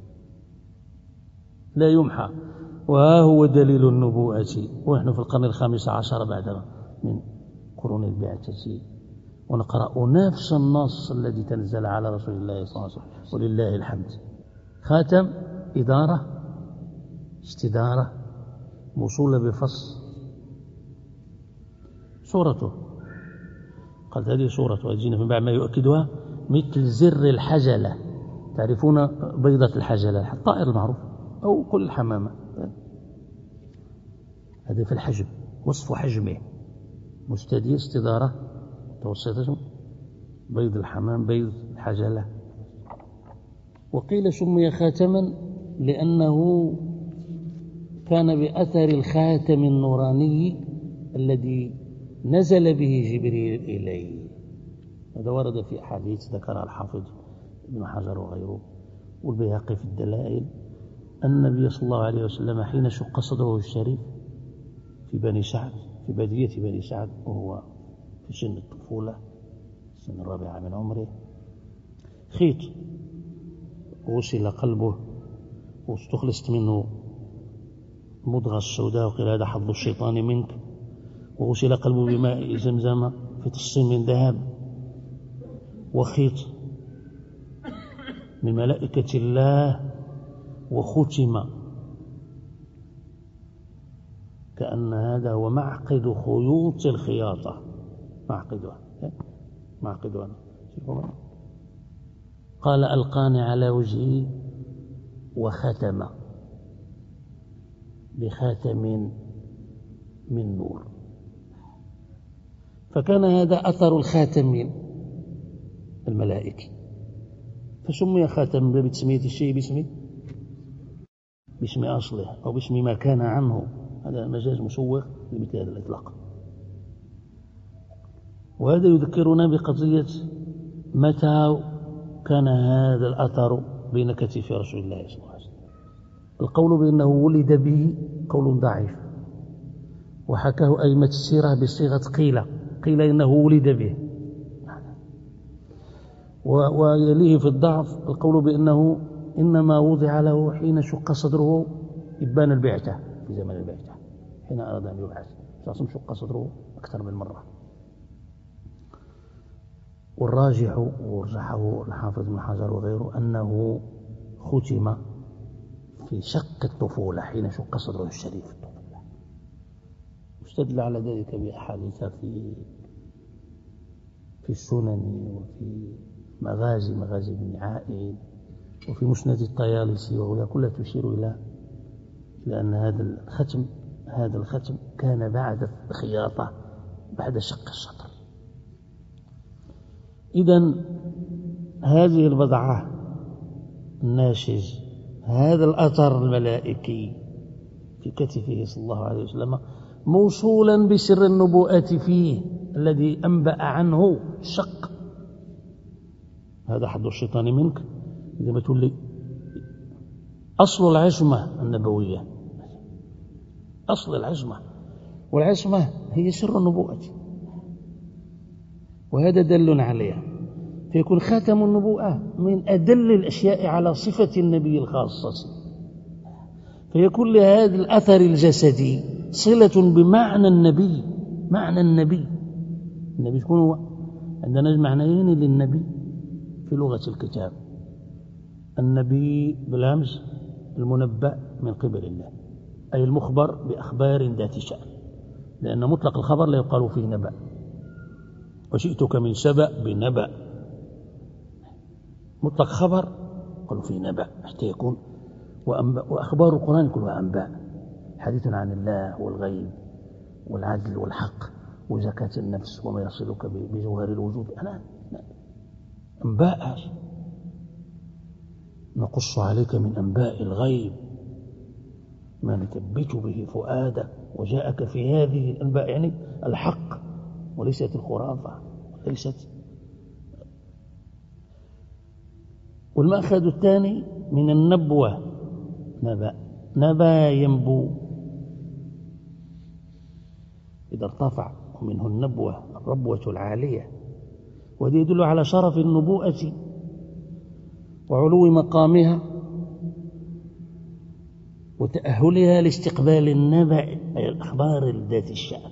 لا يمحى. وها هو دليل النبوءة، ونحن في القرن ال15 بعد من قرون البعثة، ونقرأ نفس النص الذي تنزل على رسول الله صلى الله عليه وسلم، ولله الحمد. خاتم إدارة استدارة موصولة بفص. صورته قالت هذه صورته، أجينا من بعد ما يؤكدها، مثل زر الحجلة. تعرفون بيضة الحجلة، الطائر المعروف أو كل الحمامة، هذا في الحجم، وصف حجمه مستدير، استدارة متوسطة، بيض الحمام، بيض الحجلة. وقيل سمي خاتما لأنه كان بأثر الخاتم النوراني الذي نزل به جبريل إليه. هذا ورد في أحاديث ذكرها الحافظ ابن حجر وغيره والبيهقي في الدلائل، أن النبي صلى الله عليه وسلم حين شق صدره الشريف في بني سعد، في بادية بني سعد، وهو في سن الطفولة، سن الرابعة من عمره، خيط غسل قلبه واستخلصت منه مضغة السوداء، وقيل هذا حظ الشيطان منك، وغسل قلبه بماء زمزم في طص من ذهب، وخيط من ملائكة الله، وختم، كأن هذا هو معقد خيوط الخياطة، معقدها. قال ألقاني على وجهي وختم بخاتم من نور. فكان هذا أثر الخاتم الملائكي، فسمي خاتم بتسمية الشيء باسم أصله أو باسم ما كان عنه. هذا مجاز مسوغ لمثل هذا الإطلاق. وهذا يذكرنا بقضية متى كان هذا الأثر بين كتف رسول الله صلى الله عليه وسلم. القول بأنه ولد به قول ضعيف، وحكاه أئمة السيرة بصيغة قيل إنه ولد به، ويليه في الضعف القول بأنه إنما وضع له حين شق صدره إبان البعثة، في زمن البعثة حين أراد أن يبعث فأصم شق صدره أكثر من مرة. والراجح ورجحه الحافظ بن حجر وغيره أنه ختم في شق الطفولة حين شق صدره الشريف الطفولة. استدل على ذلك بأحاديث في السنن وفي مغازي بن عائل وفي مسند الطيالسي، وهي كلها تشير إلى أن هذا الختم كان بعد الخياطة، بعد شق الصدر. إذن هذه البضعة الناشز، هذا الأثر الملائكي في كتفه صلى الله عليه وسلم، موصولا بسر النبوءة فيه الذي أنبأ عنه الشق. هذا حظ الشيطان منك. إذا ما تقول لي أصل العصمة النبوية، أصل العصمة، والعصمة هي سر النبوءة، وهذا دل عليها، فيكون خاتم النبوءة من أدل الأشياء على صفة النبي الخاصة، فيكون لهذا الأثر الجسدي صلة بمعنى النبي. معنى النبي يكون هو عندنا معنيين للنبي في لغة الكتاب. النبي بالهمز المنبأ من قبل الله، أي المخبر بأخبار ذات شأن، لأن مطلق الخبر لا يقال فيه نبأ. وجئتك من سبأ بنبأ، مطلق خبر قالوا فيه نبأ حتى يكون، وأخبار القرآن كلها أنباء، حديث عن الله والغيب والعدل والحق وزكاة النفس وما يصلك بجوهر الوجود. أنباء نقص عليك من أنباء الغيب ما نثبت به فؤادك وجاءك في هذه الأنباء، يعني الحق وليست الخرافة ليست. والمأخذ الثاني من النبوة نبا ينبو إذا ارتفع، ومنه النبوة الربوة العالية، وهذا يدل على شرف النبوءة وعلو مقامها وتأهلها لاستقبال النبأ أي الأخبار ذات الشأن.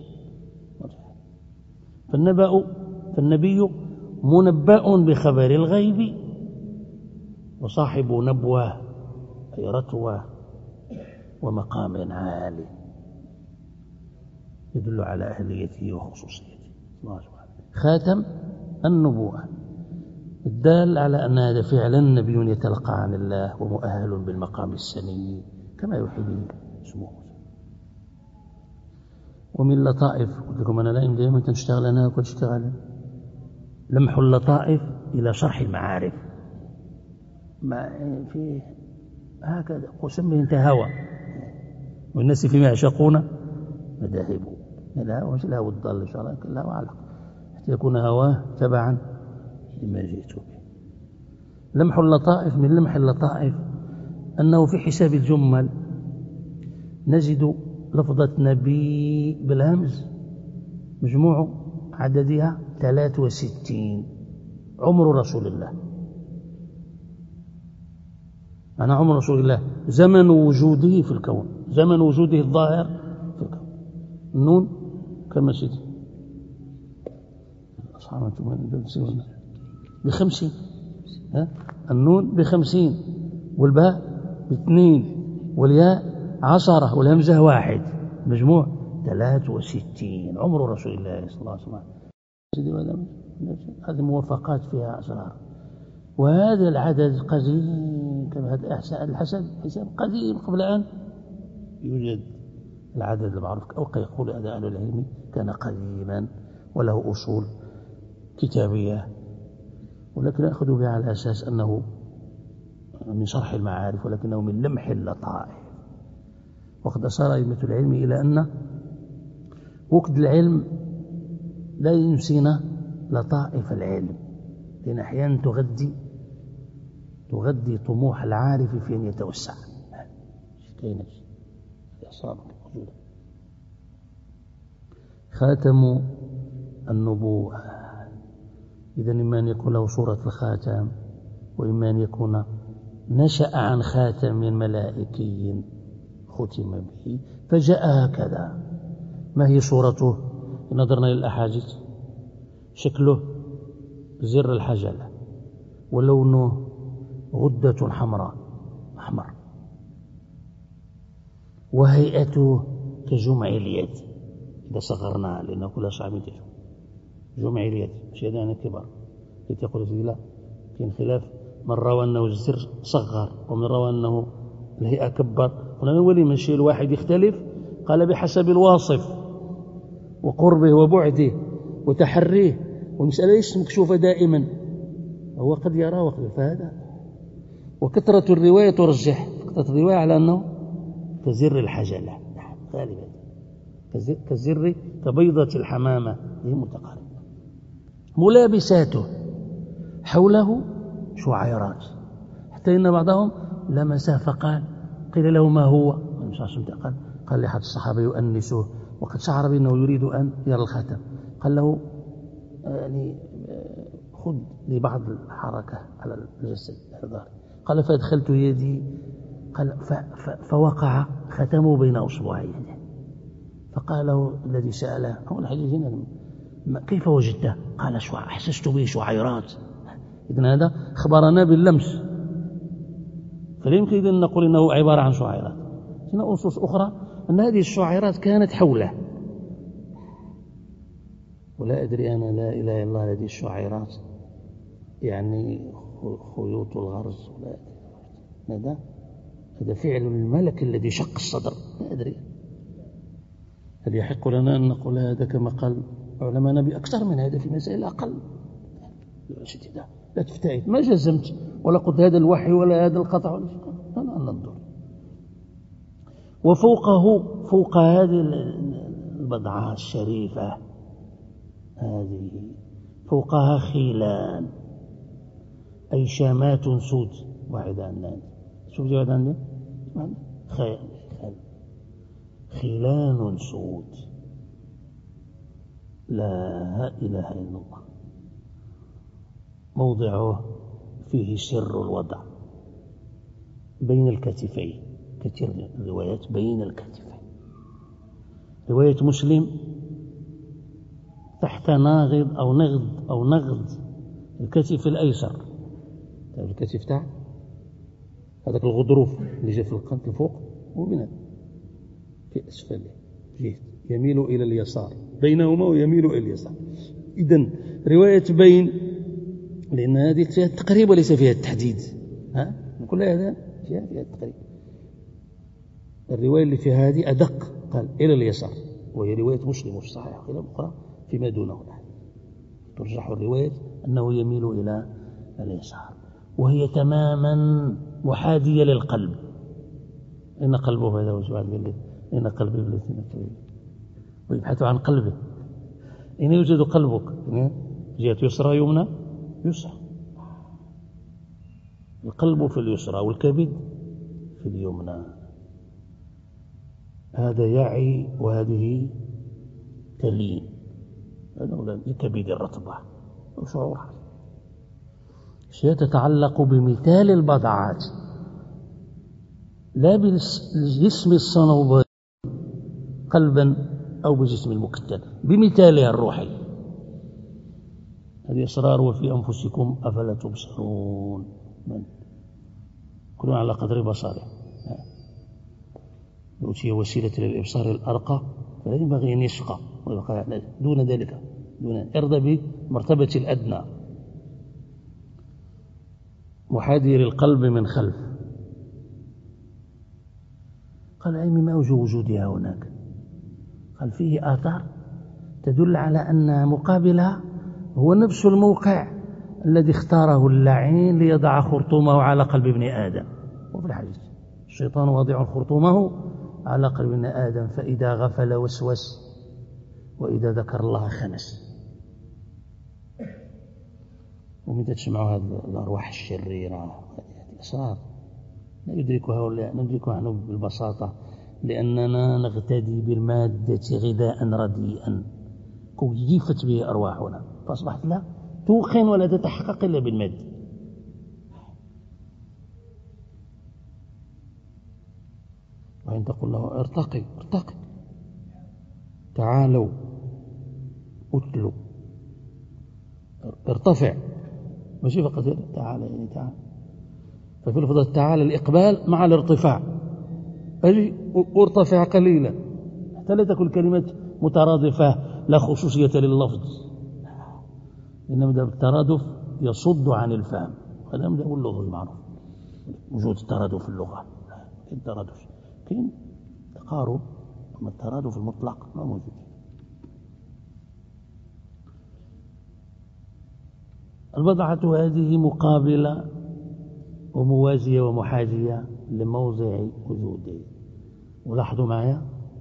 فالنبي منبأ بخبر الغيب، وصاحب نبوة أي رتوة ومقام عالي يدل على أهليته وخصوصيته. خاتم النبوة الدال على أن هذا فعلا نبي يتلقى عن الله ومؤهل بالمقام السني كما يوحي به اسمه. ومن لطائف، قلت لكم أنا لا دائما تشتغل أنا وكنت اشتغل لمح اللطائف إلى شرح المعارف، ما في هكذا قسم انتهى هوى، والناس فيما يعشقون مذاهبه. الهوى مش الهوى الضال إن شاء الله، لكن الهوى على حتى يكون هواه تبعا لما جئت به. لمح اللطائف، من لمح اللطائف أنه في حساب الجمل نجد لفظة نبي بالهمز مجموع عددها 63 عمر رسول الله. أنا عمر رسول الله زمن وجوده في الكون، زمن وجوده الظاهر في الكون. النون كما سيدي ب50، النون ب50 والباء ب2 والياء 10 والهمزة 1، مجموع 63 عمر رسول الله صلى الله عليه وسلم. هذه موافقات فيها أسرار. وهذا العدد قديم، كما هذا الحسب حساب قديم قبل أن يوجد العدد المعروف، أو يقول هذا أهل العلم كان قديما وله أصول كتابية، ولكن أخذوا بها على أساس أنه من شرح المعارف، ولكنه من لمح اللطائف. وقد أشار أئمة العلم إلى أن وقت العلم لا ينسينا لطائف العلم، لأن أحيانا تغذي طموح العارف في أن يتوسع. خاتم النبوة، إذا إما أن يكون له صورة الخاتم، وإما أن يكون نشأ عن خاتم ملائكي ختم به فجاء هكذا. ما هي صورته؟ نظرنا إلى الأحاديث، شكله زر الحجلة، ولونه غدة حمراء أحمر، وهيئته كجمع اليد إذا صغرناها، لأنه كلها صعب جمع اليد مش يدان الكبار. يقول في لا، في خلاف من روى أنه الزر صغر ومن روى أنه الهيئة كبر. هنا ولي من الشيء الواحد يختلف، قال بحسب الواصف وقربه وبعده وتحريه، والمسألة ليست مكشوفة دائما، هو قد يرى وقد فهذا. وكثرة الرواية ترجح، كثرة الرواية على أنه كزر الحجلة غالبا، كزر كبيضة الحمامة، هي متقاربة. ملابساته حوله شعيرات، حتى إن بعضهم لمسه فقال، قيل له ما هو؟ قال لأحد الصحابة يؤنسه وقد شعر بأنه يريد أن يرى الخاتم، قال له يعني خذ لي بعض الحركة على الجسد الظاهر. قال فأدخلت يدي، قال فوقع ختمه بين أصبعي. فقال له الذي سأله، هو الحديث هنا كيف وجدته؟ قال أحسست به شعيرات. إذن هذا أخبرنا باللمس، فلا يمكن إذن نقول إنه عبارة عن شعيرات. هنا أصوص أخرى أن هذه الشعيرات كانت حوله، ولا أدري أنا لا إله إلا الله هذه الشعيرات يعني خيوط الغرز، هذا فعل الملك الذي شق الصدر. لا أدري هل يحق لنا أن نقول هذا كما قال علماء بأكثر من هذا في مسائل أقل. لا تفتعل، ما جزمت ولا قلت هذا الوحي ولا هذا القطع، أنا ننظر. وفوقه، فوق هذه البضعة الشريفة هذه، فوقها خيلان، أي شامات سود. واحد عندنا، شوف واحد عندنا خيلان سود، لا إله إلا الله. موضعه فيه سر الوضع بين الكتفين، كثير الروايات بين الكتفين. رواية مسلم تحت ناغض أو نغض الكتف الأيسر، الكتف تاع هذاك الغضروف اللي جاء في القنت الفوق وبين في أسفله جهة يميل إلى اليسار، بينهما ويميل إلى اليسار. إذن رواية بين، لأن هذه فيها التقريب وليس فيها التحديد. نقول هذا فيها التقريب. الرواية اللي فيها هذه أدق، قال إلى اليسار، وهي رواية مسلم في الصحيح، خلاف أخرى فيما دونه. ترجح الرواية أنه يميل إلى اليسار، وهي تماما محاذية للقلب. إن قلبه هذا وسؤال قال لي إن قلبي بالذين ويبحث عن قلبه. أين يوجد قلبك؟ جهة يسرى يمنى يسرى، القلب في اليسرى والكبد في اليمنى. هذا يعي وهذه تلين، هذا الكبد الرطبة وشعور. شيء تتعلق بمثال البضعات لا بالجسم الصنوبري قلبا أو بالجسم المكتل، بمثالها الروحي. هذه أسرار وفي أنفسكم أفلا تبصرون، كلنا على قدر بصره. يؤتي وسيلة للإبصار الأرقى فلا ينبغي أن يشقى ويبقى دون ذلك، دون ارضى بمرتبة الأدنى. محاذي للقلب من خلف. قال العلم ما وجه وجودها هناك؟ قال فيه آثار تدل على أن مقابلها هو نفس الموقع الذي اختاره اللعين ليضع خرطومه على قلب ابن آدم. وفي الحديث الشيطان واضع خرطومه على قلب ابن آدم، فإذا غفل وسوس وإذا ذكر الله خنس. ومتى تسمعوا هذه الأرواح الشريرة، هذه أسرار لا يدركها ولا ندركها نحن بالبساطة، لأننا نغتدي بالمادة غذاء رديئا كيفت به أرواحنا، فأصبحت لا توقن ولا تتحقق إلا بالمادة. وإن تقول له ارتقي تعالوا أتلوا ارتفع، ماشي فقط تعالى يعني تعالى. ففي لفظ تعالى الإقبال مع الارتفاع، أجي وارتفع قليلا حتى لا تكون كلمة مترادفة لا خصوصية لللفظ، إنما الترادف يصد عن الفهم. هذا هو اللغة المعروف، وجود الترادف في اللغة. الترادف كاين تقارب، أما الترادف المطلق ما موجود. البضعة هذه مقابلة وموازية ومحاذية لموضع وجوده. ولاحظوا معي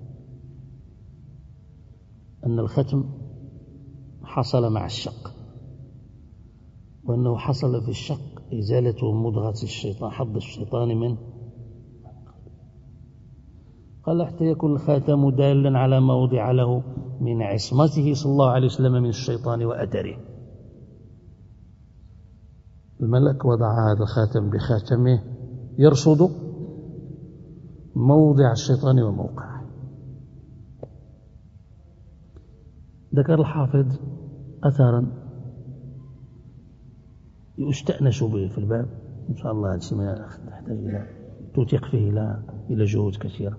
أن الختم حصل مع الشق، وأنه حصل في الشق إزالة مضغة الشيطان، حظ الشيطان من قال حتى يكون الخاتم دالا على ما وضع له من عصمته صلى الله عليه وسلم من الشيطان وأثره. الملك وضع هذا الخاتم بخاتمه يرصد موضع الشيطان وموقعه. ذكر الحافظ أثرا يستأنس به في الباب، إن شاء الله هذا ما تحتاج إلى توثيق فيه إلى جهود كثيرة.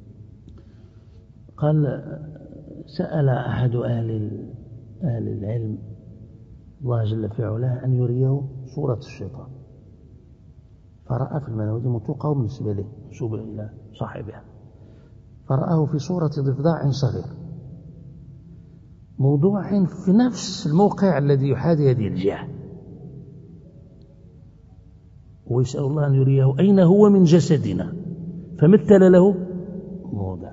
قال سأل أحد أهل العلم الله جل في علاه أن يريه صورة الشيطان، فرأى في المنام متوقع بالنسبة له منسوبة إلى صاحبها، فرآه في صورة ضفدع صغير موضوع في نفس الموقع الذي يحاذي هذه الجهة، ويسأل الله أن يريه أين هو من جسدنا، فمثل له موضع.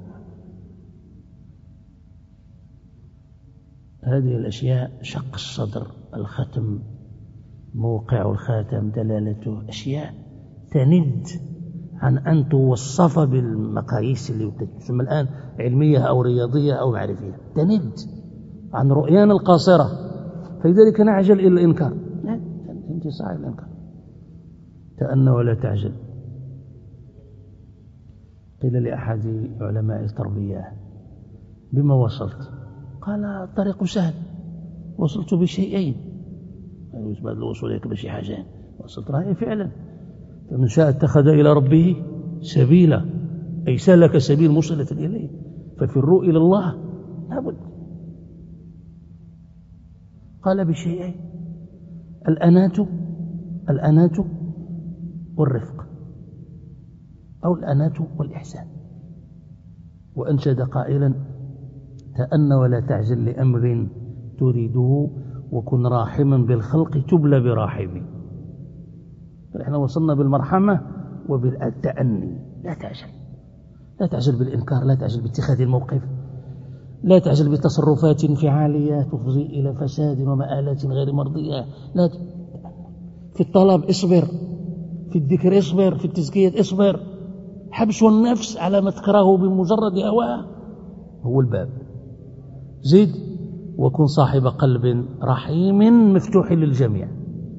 هذه الأشياء، شق الصدر، الختم، موقع الخاتم، دلالته، أشياء تند عن أن توصف بالمقاييس اللي تسمى الآن علمية أو رياضية أو معرفية، تند عن رؤيانا القاصرة، فلذلك نعجل إلى الإنكار. لا، أنت صاحب الإنكار، تأنى ولا تعجل. قيل لأحد علماء التربية بما وصلت؟ قال الطريق سهل، وصلت بشيئين، بعد الوصول إليك بشيء حاجين، وصلت رأيه فعلا، فمن شاء اتخذ إلى ربه سبيلا، أي سلك سبيل موصلة إليه، ففروا إلى الله لابد. قال بشيئين: الأنات والرفق، أو الأنات والإحسان. وأنشد قائلا: تأن ولا تعجل لأمر تريده، وكن راحما بالخلق تبلى براحمي. فإحنا وصلنا بالمرحمة وبالتأني. لا تعجل بالإنكار، لا تعجل باتخاذ الموقف، لا تعجل بتصرفات انفعالية تفضي إلى فساد ومآلات غير مرضية. لا في الطلب اصبر، في الذكر اصبر، في التزكية اصبر. حبس النفس على ما تكرهه بمجرد هواه هو الباب. زد وكن صاحب قلب رحيم مفتوح للجميع،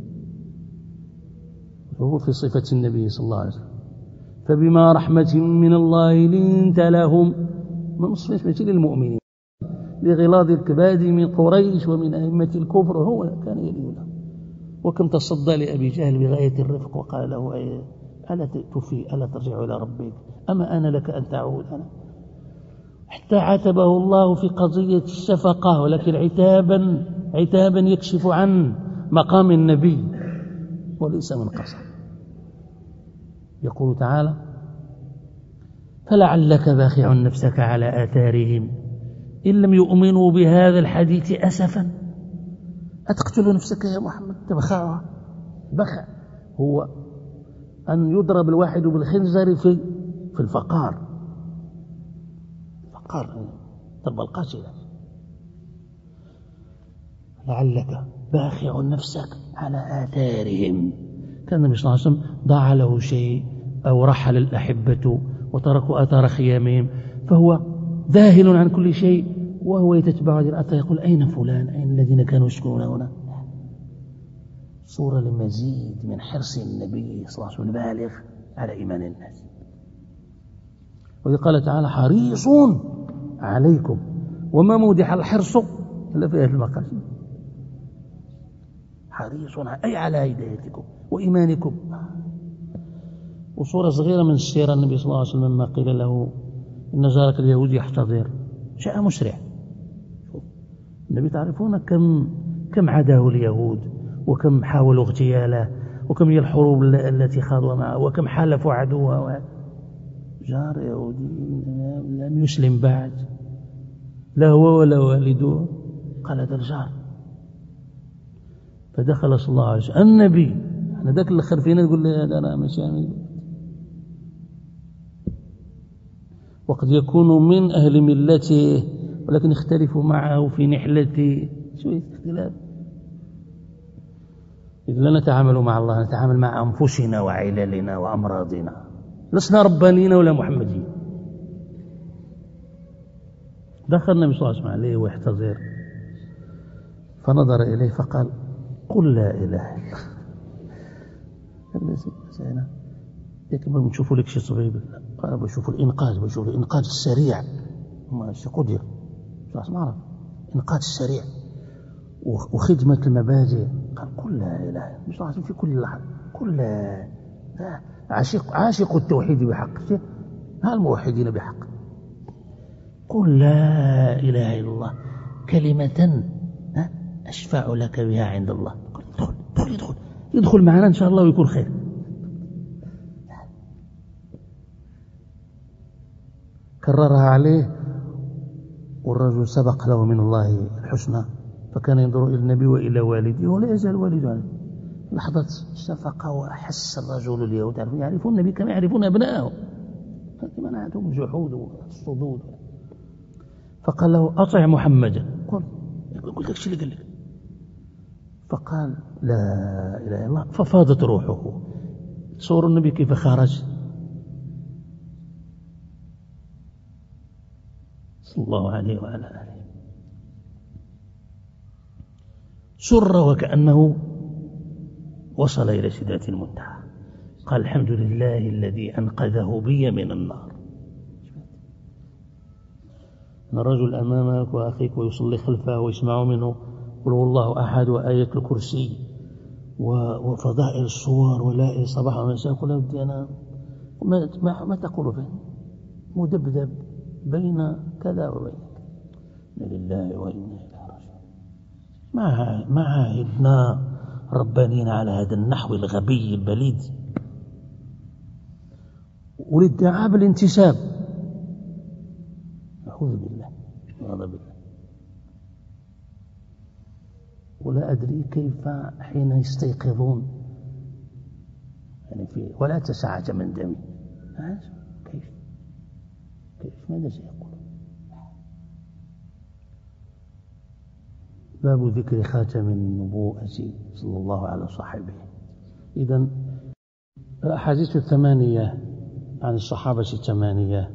وهو في صفة النبي صلى الله عليه وسلم. فبما رحمة من الله لنت لهم، من صفة للمؤمنين، لغلاظ الكباد من قريش ومن أئمة الكفر، هو كان يلي له. وكم تصدى لأبي جهل بغاية الرفق وقال له: ألا تفي، ألا ترجع إلى ربك، أما أنا لك أن تعود أنا. حتى عاتبه الله في قضية الشفقة، ولكن عتابا يكشف عن مقام النبي وليس من قصر. يقول تعالى: فلعلك باخع نفسك على آثارهم إن لم يؤمنوا بهذا الحديث أسفا. أتقتل نفسك يا محمد؟ تبخعها. بخع هو أن يضرب الواحد بالخنزر في الفقار، ضرب القاتلة. لعلك باخع نفسك على آثارهم. كان النبي صلى الله عليه وسلم ضاع له شيء أو رحل الأحبة وتركوا آثار خيامهم، فهو ذاهل عن كل شيء، وهو يتتبع هذه الآثار يقول: أين فلان؟ أين الذين كانوا يسكنون هنا؟ صورة لمزيد من حرص النبي صلى الله عليه وسلم البالغ على إيمان الناس. وإذ قال تعالى: حريص عليكم، وما مودح الحرص إلا في أهل المقاصد. حريص أي على هدايتكم وإيمانكم. وصورة صغيرة من السيرة النبي صلى الله عليه وسلم لما قيل له: إن جارك اليهود يحتضر، جاء مسرع. النبي تعرفون كم عداه اليهود، وكم حاولوا اغتياله، وكم هي الحروب التي خاضوا معه، وكم حالفوا عدوه. جار يهودي لم يسلم بعد، لا هو ولا والده. قال: هذا الجار. فدخل صلى الله عليه وسلم النبي، احنا ذاك اللي خرفينا يقول لي هذا انا ماشي عامل، وقد يكون من أهل ملته ولكن اختلفوا معه في نحلته، شوية اختلاف. إذ لا نتعامل مع الله، نتعامل مع أنفسنا وعلالنا وأمراضنا، لسنا ربانيين ولا محمدين. دخل النبي صلى الله عليه وسلم عليه ويحتضر، فنظر إليه فقال: قل لا إله إلا الله. لكن ما بنشوفوا لك شيء صغير، قال: بشوفوا الإنقاذ، بشوفوا الإنقاذ السريع، ما قدر خلاص ما عرف الإنقاذ السريع وخدمة المبادئ. قال: قل لا إله إلا الله. مش لازم في كل لحظة قل لا. عاشق التوحيد بحق، الموحدين بحق. قل لا إله إلا الله كلمة أشفع لك بها عند الله. ادخل يدخل معنا إن شاء الله ويكون خير. كررها عليه، والرجل سبق له من الله الحسنى، فكان ينظر إلى النبي وإلى والده ولا يزال والده عنه. لحظة شفقة وأحس الرجل اليهود يعرفون النبي كما يعرفون أبنائهم، منعتهم الجحود والصدود. فقال له أطع محمدا. قلت لك شو اللي قال لك؟ فقال لا إله إلا الله، ففاضت روحه. تصور النبي كيف خرج صلى الله عليه وعلى آله، سر وكأنه وصل إلى سدرة المنتهى. قال الحمد لله الذي أنقذه بي من النار. أن الرجل أمامك وأخيك ويصلي خلفه ويسمع منه قل هو الله أحد وآية الكرسي وفضائل الصور ولائل الصباح والمساء، قل ودي أنا ما تقول فيه مدبدب بين كذا وبين كذا. لله وإنا إليه راجعون. ما عهدنا ربانين على هذا النحو الغبي البليد، والادعاء بالانتساب. أعوذ بالله وأعوذ بالله. ولا أدري كيف حين يستيقظون يعني ولا تسعة من دمي، كيف ماذا سيقول؟ باب ذكر خاتم النبوءة صلى الله على صاحبه. إذن الأحاديث الثمانية عن الصحابة الثمانية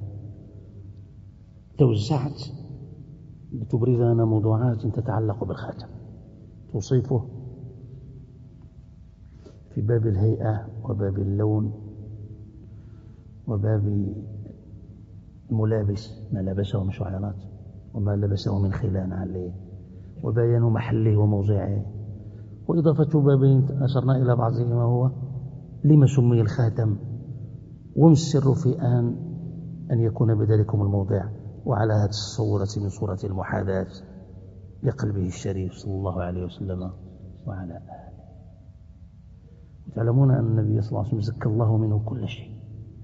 توزعت لتبرز لنا موضوعات تتعلق بالخاتم، توصيفه في باب الهيئة وباب اللون وباب الملابس، ما لبسه من شعيرات وما لبسه من خلان عليه، وبيان محله وموضعه، وإضافة بابين أشرنا إلى بعضهما هو لما سمي الخاتم، وما السر في أن يكون بذلكم الموضع، وعلى هذه الصورة من صورة المحاذاة لقلبه الشريف صلى الله عليه وسلم وعلى آله. وتعلمون أن النبي صلى الله عليه وسلم زكى الله منه كل شيء،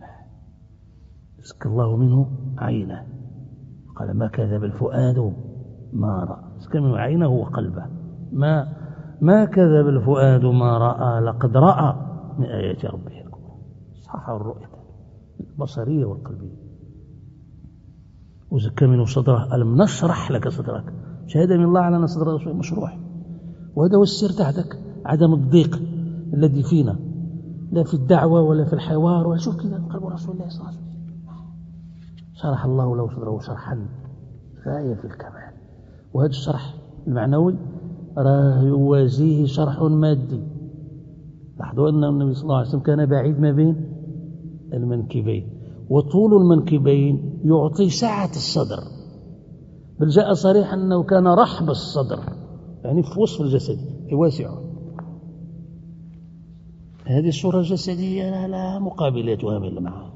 زكى الله منه عينه، قال ما كذب الفؤاد ما رأى، زكى منه عينه وقلبه، ما كذب الفؤاد ما رأى لقد رأى من آيات ربه الكبرى. صححه الرؤية البصرية والقلبية. وزكى منه صدره، ألم نشرح لك صدرك، شهادة من الله على أن صدر رسول مشروح. وهذا هو السر تحتك، عدم الضيق الذي فينا، لا في الدعوة ولا في الحوار ولا شوف كذا قلب رسول الله صلى الله عليه وسلم شرح الله له صدره شرحا غاية في الكمال. وهذا الشرح المعنوي راه يوازيه شرح مادي. لاحظوا أن النبي صلى الله عليه وسلم كان بعيد ما بين المنكبين، وطول المنكبين يعطي سعة الصدر، بل جاء صريحا أنه كان رحب الصدر، يعني في وصف الجسد واسع. هذه الصورة الجسدية لها مقابلاتها من المعاني.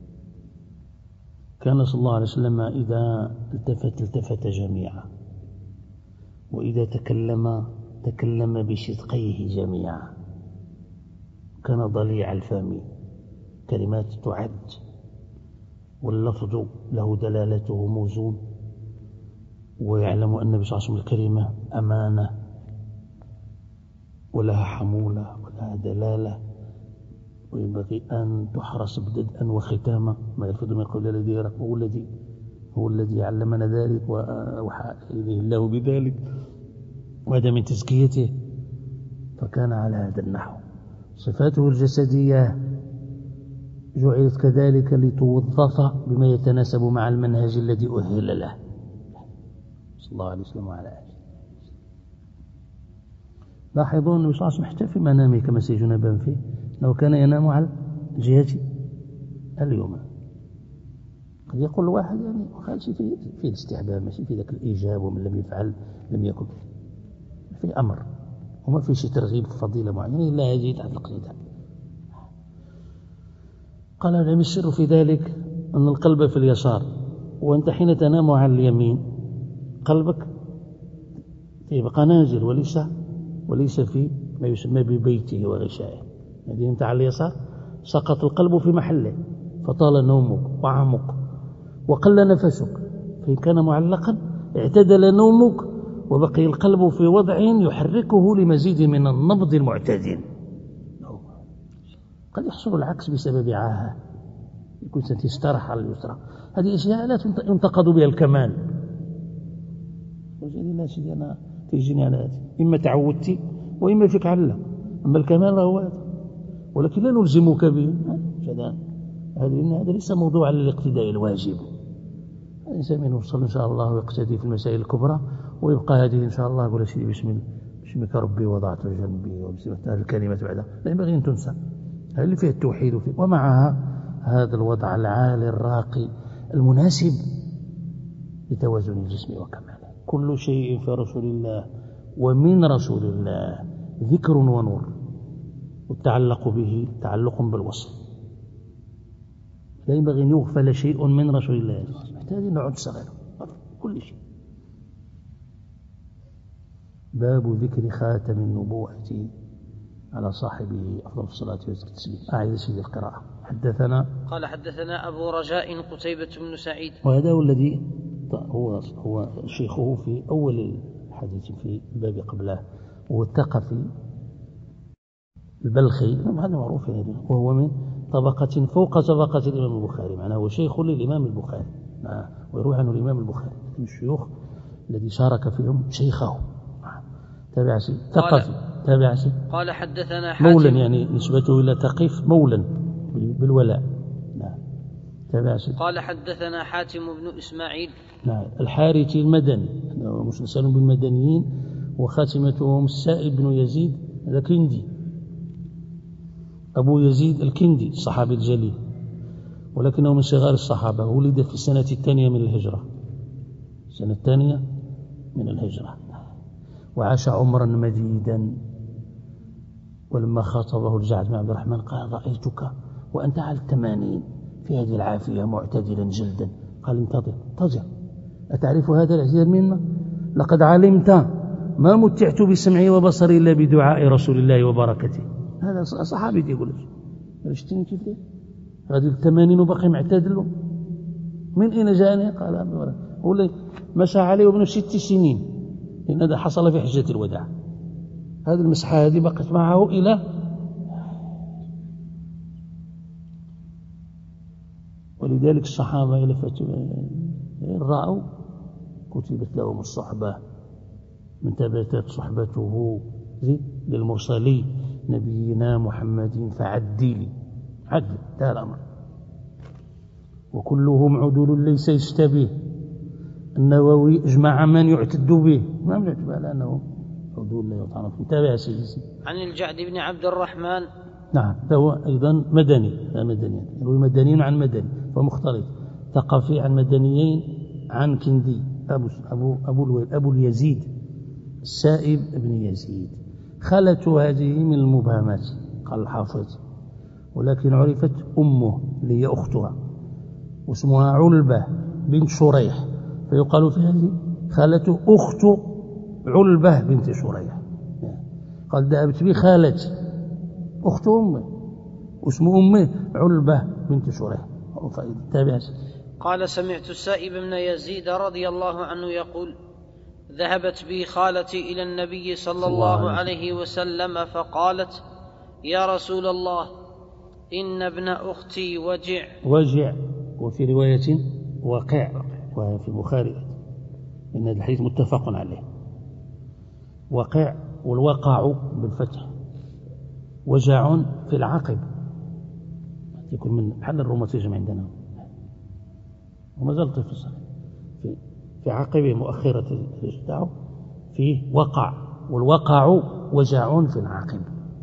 كان صلى الله عليه وسلم إذا التفت جميعا، وإذا تكلم بشدقيه جميعا. كان ضليع الفم، كلمات تعد، واللفظ له دلالته موزون، ويعلم أن النبي صلى الله عليه وسلم الكلمة أمانة ولها حمولة ولها دلالة، وينبغي أن تحرس بدءا وختاما. ما يلفظ من قول الذي هو الذي علمنا ذلك وأوحى إليه الله بذلك، وهذا من تزكيته. فكان على هذا النحو. صفاته الجسدية جعلت كذلك لتوظف بما يتناسب مع المنهج الذي أهل له صلى الله عليه وسلم وعلى آله. لاحظوا النبي صلى الله عليه وسلم حتى في منامه كما سيجون بان فيه أنه كان ينام على الجهة اليمنى. قد يقول الواحد يعني خالص في الاستحباب، ماشي في ذاك الإيجاب، ومن لم يفعل لم يكن، في أمر وما في شيء ترغيب في فضيلة معينة إلا هذه تحت الاقتداء. قال العلم السر في ذلك أن القلب في اليسار، وأنت حين تنام على اليمين قلبك يبقى نازل وليس في ما يسمى ببيته وغشائه، هذه متاع اليسار، سقط القلب في محله فطال نومك وعمق وقل نفسك، فإن كان معلقا اعتدل نومك وبقي القلب في وضع يحركه لمزيد من النبض المعتدل. قد يحصل العكس بسبب عاهة، يكون تسترح على اليسرى. هذه أشياء لا ينتقد بها الكمال. لا سيدي أنا تيجيني على هذه، إما تعودتي وإما فيك علة، أما الكمال هو هذا، ولكن لا نلزمك به. هذا ليس موضوع للاقتداء الواجب. الإنسان يوصل إن شاء الله ويقتدي في المسائل الكبرى، ويبقى هذه إن شاء الله يقول سيدي باسمك ربي وضعت جنبي، وباسم الكلمة بعدها لا ينبغي أن تنسى. هذا اللي فيه التوحيد فيه، ومعها هذا الوضع العالي الراقي المناسب لتوازن الجسم وكماله. كل شيء في رسول الله ومن رسول الله ذكر ونور، والتعلق به تعلق بالوصف. لا ينبغي أن يغفل شيء من رسول الله، محتاج نعود صغير كل شيء. باب ذكر خاتم النبوة على صاحبه أفضل الصلاة والتسليم. أعيد سيد القراءة. حدثنا قال حدثنا أبو رجاء قتيبة بن سعيد، وهذا هو الذي هو شيخه في أول الحديث في الباب قبله، وهو الثقفي البلخي، هذا معروف هذا، وهو من طبقة فوق طبقة الإمام البخاري، معناه هو شيخ للإمام البخاري، ويروي عنه الإمام البخاري من الشيوخ الذي شارك فيهم شيخه. تابع سي ثقفي، تابع سي. قال حدثنا حاتم، مولا يعني نسبته إلى ثقيف، مولا بالولاء. نعم. تابع سي. قال حدثنا حاتم بن إسماعيل، نعم، الحارثي المدني، مسلسل بالمدنيين، وخاتمتهم السائب بن يزيد الكندي، أبو يزيد الكندي الصحابي الجليل، ولكنه من صغار الصحابة، ولد في السنة الثانية من الهجرة، السنة الثانية من الهجرة، وعاش عمرا مديدا. ولما خاطبه الجعد بن عبد الرحمن قال رأيتك وأنت على 80 في هذه العافية معتدلا جلدا. قال انتظر أتعرف هذا الاعتدال منا؟ لقد علمت ما متعت بسمعي وبصري إلا بدعاء رسول الله وبركته. هذا صحابي يقول شتيني كيف ليه هذه 80 وبقي معتدل، من أين جاءني؟ قال هو اللي مشى عليه ابن 6 سنين، لأن هذا حصل في حجة الوداع. هذه المسحة هذه بقت معه إلى ولذلك الصحابة إلى رأوا كتبت لهم الصحبة من تبتت صحبته للمرسلين نبينا محمد فعدل عدل انتهى الأمر. وكلهم عدول ليس يشتبه. النووي اجمع من يعتد به، ما يعتد به لأنه عدول لا يطعن فيه. تابع سيدي. عن الجعد بن عبد الرحمن، نعم، هو أيضا مدني، لا مدني، يروي مدنيين عن مدني فمختلط، ثقفي عن مدنيين عن كندي، أبو اليزيد السائب بن يزيد. خالته هذه من المبهمات قال الحافظ، ولكن عرفت أمه اللي هي أختها واسمها علبة بنت شريح، فيقال في هذه خالته أخت علبة بنت شريح. قال ذهبت بي خالتي أخت أمه واسم أمه علبة بنت شريح. تابع. قال سمعت السائب بن يزيد رضي الله عنه يقول ذهبت بي خالتي إلى النبي صلى الله عليه وسلم فقالت يا رسول الله إن ابن أختي وجع، وفي رواية وقع، وفي البخاري إن الحديث متفق عليه. وقع والوقع بالفتح، وجع في العقب، يكون من محل الروماتيزم عندنا، وما زال طفل صغير في عقبه مؤخرة الإجداع فيه وقع، والوقع وجع في العقب.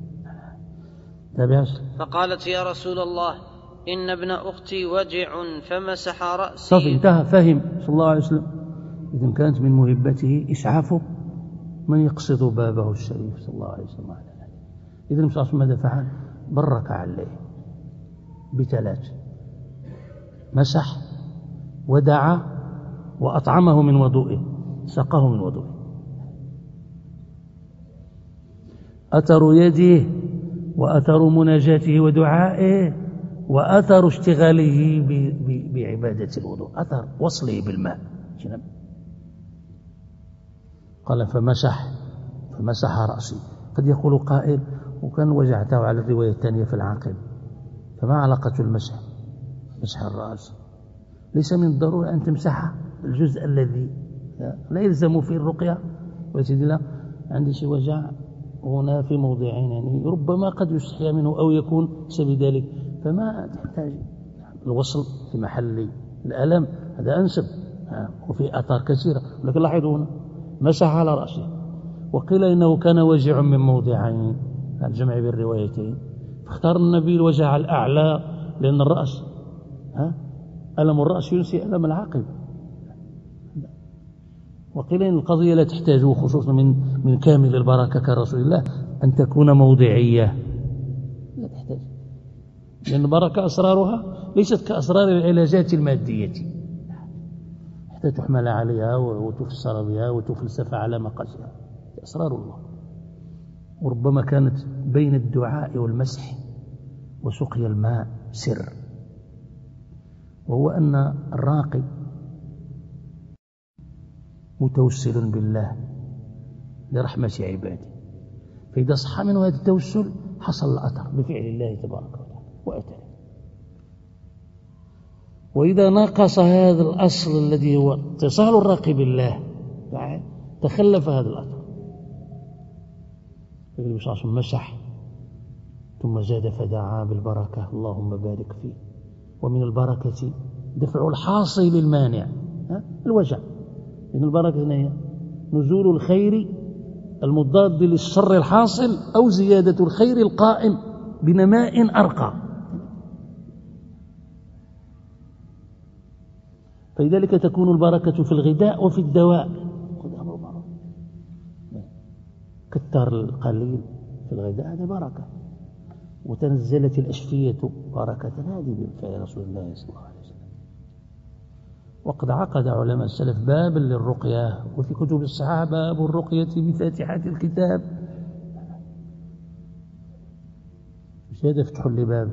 فقالت يا رسول الله إن ابن أختي وجع فمسح رأسي. صافي انتهى، فهم صلى الله عليه وسلم. إذن كانت من مهبته إسعافه من يقصد بابه الشريف صلى الله عليه وسلم. إذن صلى الله عليه وسلم ماذا فعل؟ برك عليه ب3، مسح ودعا وأطعمه من وضوئه، سقاه من وضوئه. أثر يده وأثر مناجاته ودعائه وأثر اشتغاله بعبادة الوضوء، أثر وصله بالماء. قال فمسح رأسي. قد يقول قائل وكان وجعته على الرواية الثانية في العاقل، فما علاقة مسح الرأس؟ ليس من الضرورة أن تمسح الجزء الذي لا يلزم فيه الرقية. ويسيدي لا عندي شي وجع هنا في موضعين، يعني ربما قد يستحيا منه أو يكون بسبب ذلك، فما تحتاج الوصل في محل الألم، هذا أنسب. وفي آثار كثيرة، لكن لاحظوا هنا مسح على رأسه. وقيل إنه كان وجع من موضعين، الجمع بين الروايتين، فاختار النبي الوجع الأعلى لأن الرأس ألم الرأس ينسي ألم العقل. وقيل إن القضية لا تحتاج خصوصا من كامل البركة كرسول الله أن تكون موضعية، لا تحتاج، لأن البركة أسرارها ليست كأسرار العلاجات المادية، حتى تحمل عليها وتفسر بها وتفلسف على مقاسها، أسرار الله. وربما كانت بين الدعاء والمسح وسقي الماء سر، وهو أن الراقي متوسل بالله لرحمة عباده، فإذا صح منه هذا التوسل حصل الأثر بفعل الله تبارك وتعالى وأتى. وإذا ناقص هذا الأصل الذي هو اتصال الراقي بالله تخلف هذا الأثر. النبي صلى الله عليه وسلم مسح ثم زاد فدعا بالبركة، اللهم بارك فيه. ومن البركة دفع الحاصل للمانع، الوجع، لأن البركة هي نزول الخير المضاد للشر الحاصل أو زيادة الخير القائم بنماء أرقى. فلذلك تكون البركة في الغذاء وفي الدواء. كتر القليل في الغذاء هذا بركة، وتنزلت الأشفية بركة، هذه بفعل رسول الله صلى الله عليه وسلم. وقد عقد علماء السلف بابا للرقية، وفي كتب الصحابة باب الرقية بفاتحة الكتاب. مش هذا فتح لباب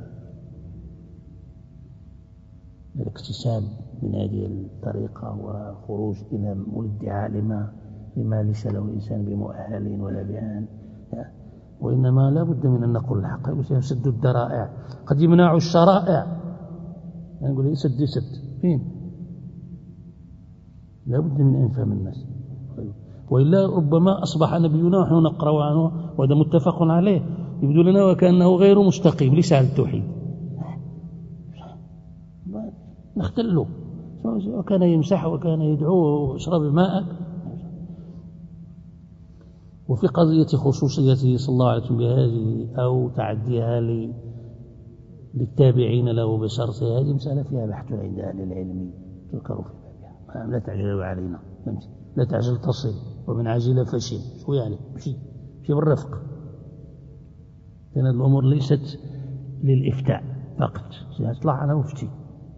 الاكتساب من هذه الطريقة وخروج إلى الادعاء لما ليس له الإنسان بمؤهل ولا بيان، وإنما لا بد من أن نقول الحق. يسد الذرائع، قد يمنع الشرائع، نقول يعني سد فين؟ لا بد من أن يفهم الناس، وإلا ربما أصبح نبينا ونحن نقرأ عنه وهذا متفق عليه يبدو لنا وكأنه غير مستقيم، ليس على التوحيد، نختله. وكان يمسح وكان يدعوه اشرب ماءك. وفي قضية خصوصيته صلى الله عليه وسلم بهذه أو تعديها للتابعين له بشرطه، هذه مسألة فيها بحث عند أهل العلم تذكر في بابها. لا تعجلوا علينا، لا تعجل تصل، ومن عجل فشل. شو يعني؟ مشي بالرفق، لأن الأمور ليست للإفتاء فقط. اطلع أنا مفتي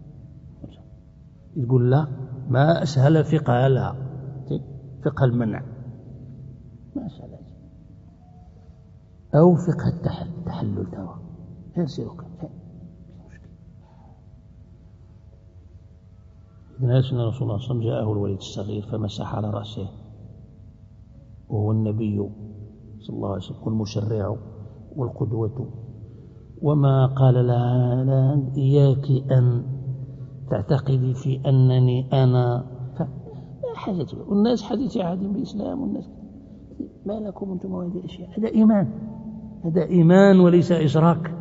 يقول لا، ما أسهل فقه لها، فقه المنع ما أسهل، أو فقه التحلل توا يرسلك. إذن أسنا رسول الله صلى الله عليه وسلم جاءه الوليد الصغير فمسح على رأسه، وهو النبي صلى الله عليه وسلم والمشرع والقدوة، وما قال لها لا إياك أن تعتقدي في أنني أنا، لا حاجة. والناس حديث عهد بالإسلام، والناس ما لكم أنتم هذه الأشياء. هذا إيمان وليس إشراك.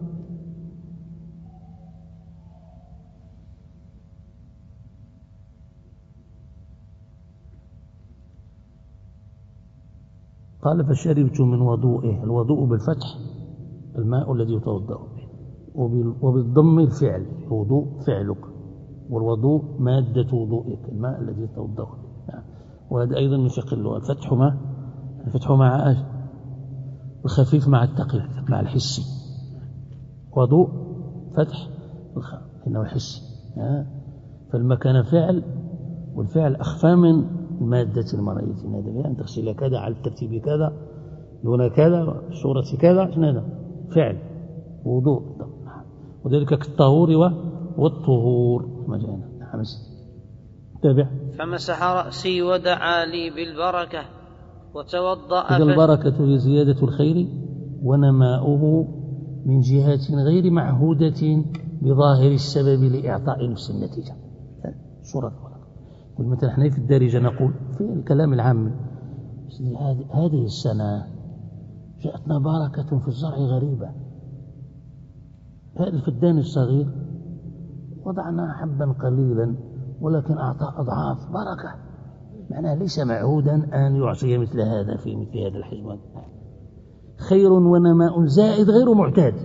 قال فشربت من وضوئه، الوضوء بالفتح الماء الذي يتوضأ به، وبالضم الفعل، الوضوء فعلك، والوضوء مادة وضوئك، الماء الذي يتوضأ به. وهذا أيضا من فقه اللغة، الفتح مع الخفيف مع الثقيل مع الحسي. وضوء فتح إنه حسي، فالماء كان فعل، والفعل أخفى من المادة المرئية. هذا بأن تغسل كذا على الترتيب كذا، دون كذا صورة كذا هذا فعل وضوء، وذلك كالطهور والطهور ما جاءنا. تابع. فمسح رأسي ودعا لي بالبركة وتوضأ. إذا البركة هي زيادة الخير ونماؤه من جهات غير معهودة بظاهر السبب لإعطاء نفس النتيجة. صورة البركة. مثلا احنا في الدارجة نقول في الكلام العام هذه السنة جاءتنا بركة في الزرع غريبة. هذا الفدان الصغير وضعنا حبا قليلا ولكن أعطى أضعاف بركة، معناه ليس معهودا أن يعطي مثل هذا في مثل هذا الحجم. خير ونماء زائد غير معتاد.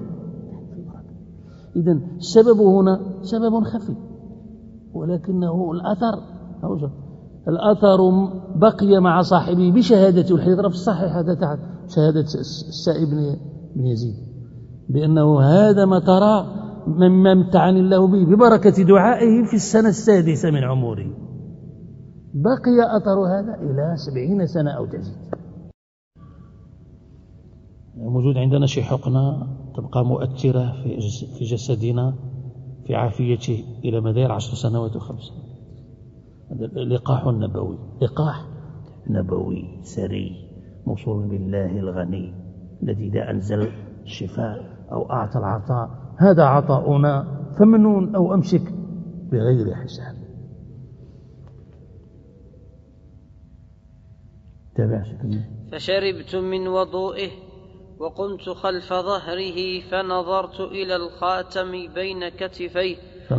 إذن السبب هنا سبب خفي ولكنه الأثر بقي مع صاحبه بشهادة الحضرة في الصحيح هذا تحت شهادة السائب بن يزيد بأنه هذا ما ترى مما امتعني الله به ببركة دعائه في السنة السادسة من عمره. بقي أثر هذا إلى 70 سنة أو تزيد. موجود عندنا شي حقنة تبقى مؤثرة في جسدنا في عافيته إلى مدار 10 سنوات و5. هذا اللقاح النبوي، لقاح نبوي سري موصول بالله الغني الذي إذا أنزل الشفاء أو أعطى العطاء هذا عطاؤنا فمنون أو أمسك بغير حساب. تابع. فشربت من وضوئه وقمت خلف ظهره فنظرت إلى الخاتم بين كتفيه.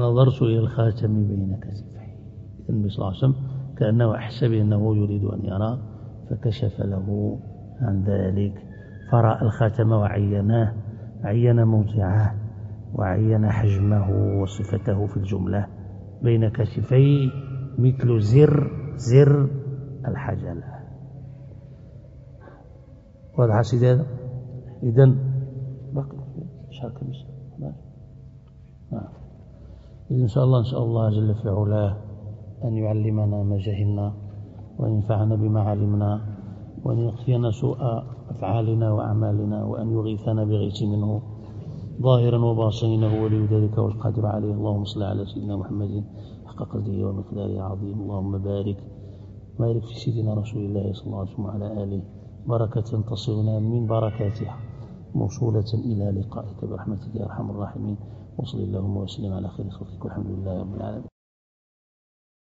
النبي صلى الله عليه وسلم كأنه أحسب أنه يريد أن يرى فكشف له عن ذلك فرأى الخاتم وعيناه، عين موضعه وعين حجمه وصفته في الجملة بين كتفيه مثل زر الحجلة. واضح سيدي هذا؟ إذن بقي شارك إذن إن شاء الله جل في علاه أن يعلمنا ما جهلنا وأن ينفعنا بما علمنا وأن يقفينا سوء أفعالنا وأعمالنا وأن يغيثنا بغيث منه ظاهرا وباطنا ولي ذلك والقادر عليه. اللهم صل على سيدنا محمد حق قدره ومقداره العظيم. اللهم بارك في سيدنا رسول الله صلى الله عليه وسلم وعلى آله بركة تصلنا من بركاتها موصولة إلى لقائك برحمتك يا أرحم الراحمين. وصل اللهم وسلم على خير خلقك والحمد لله رب العالمين.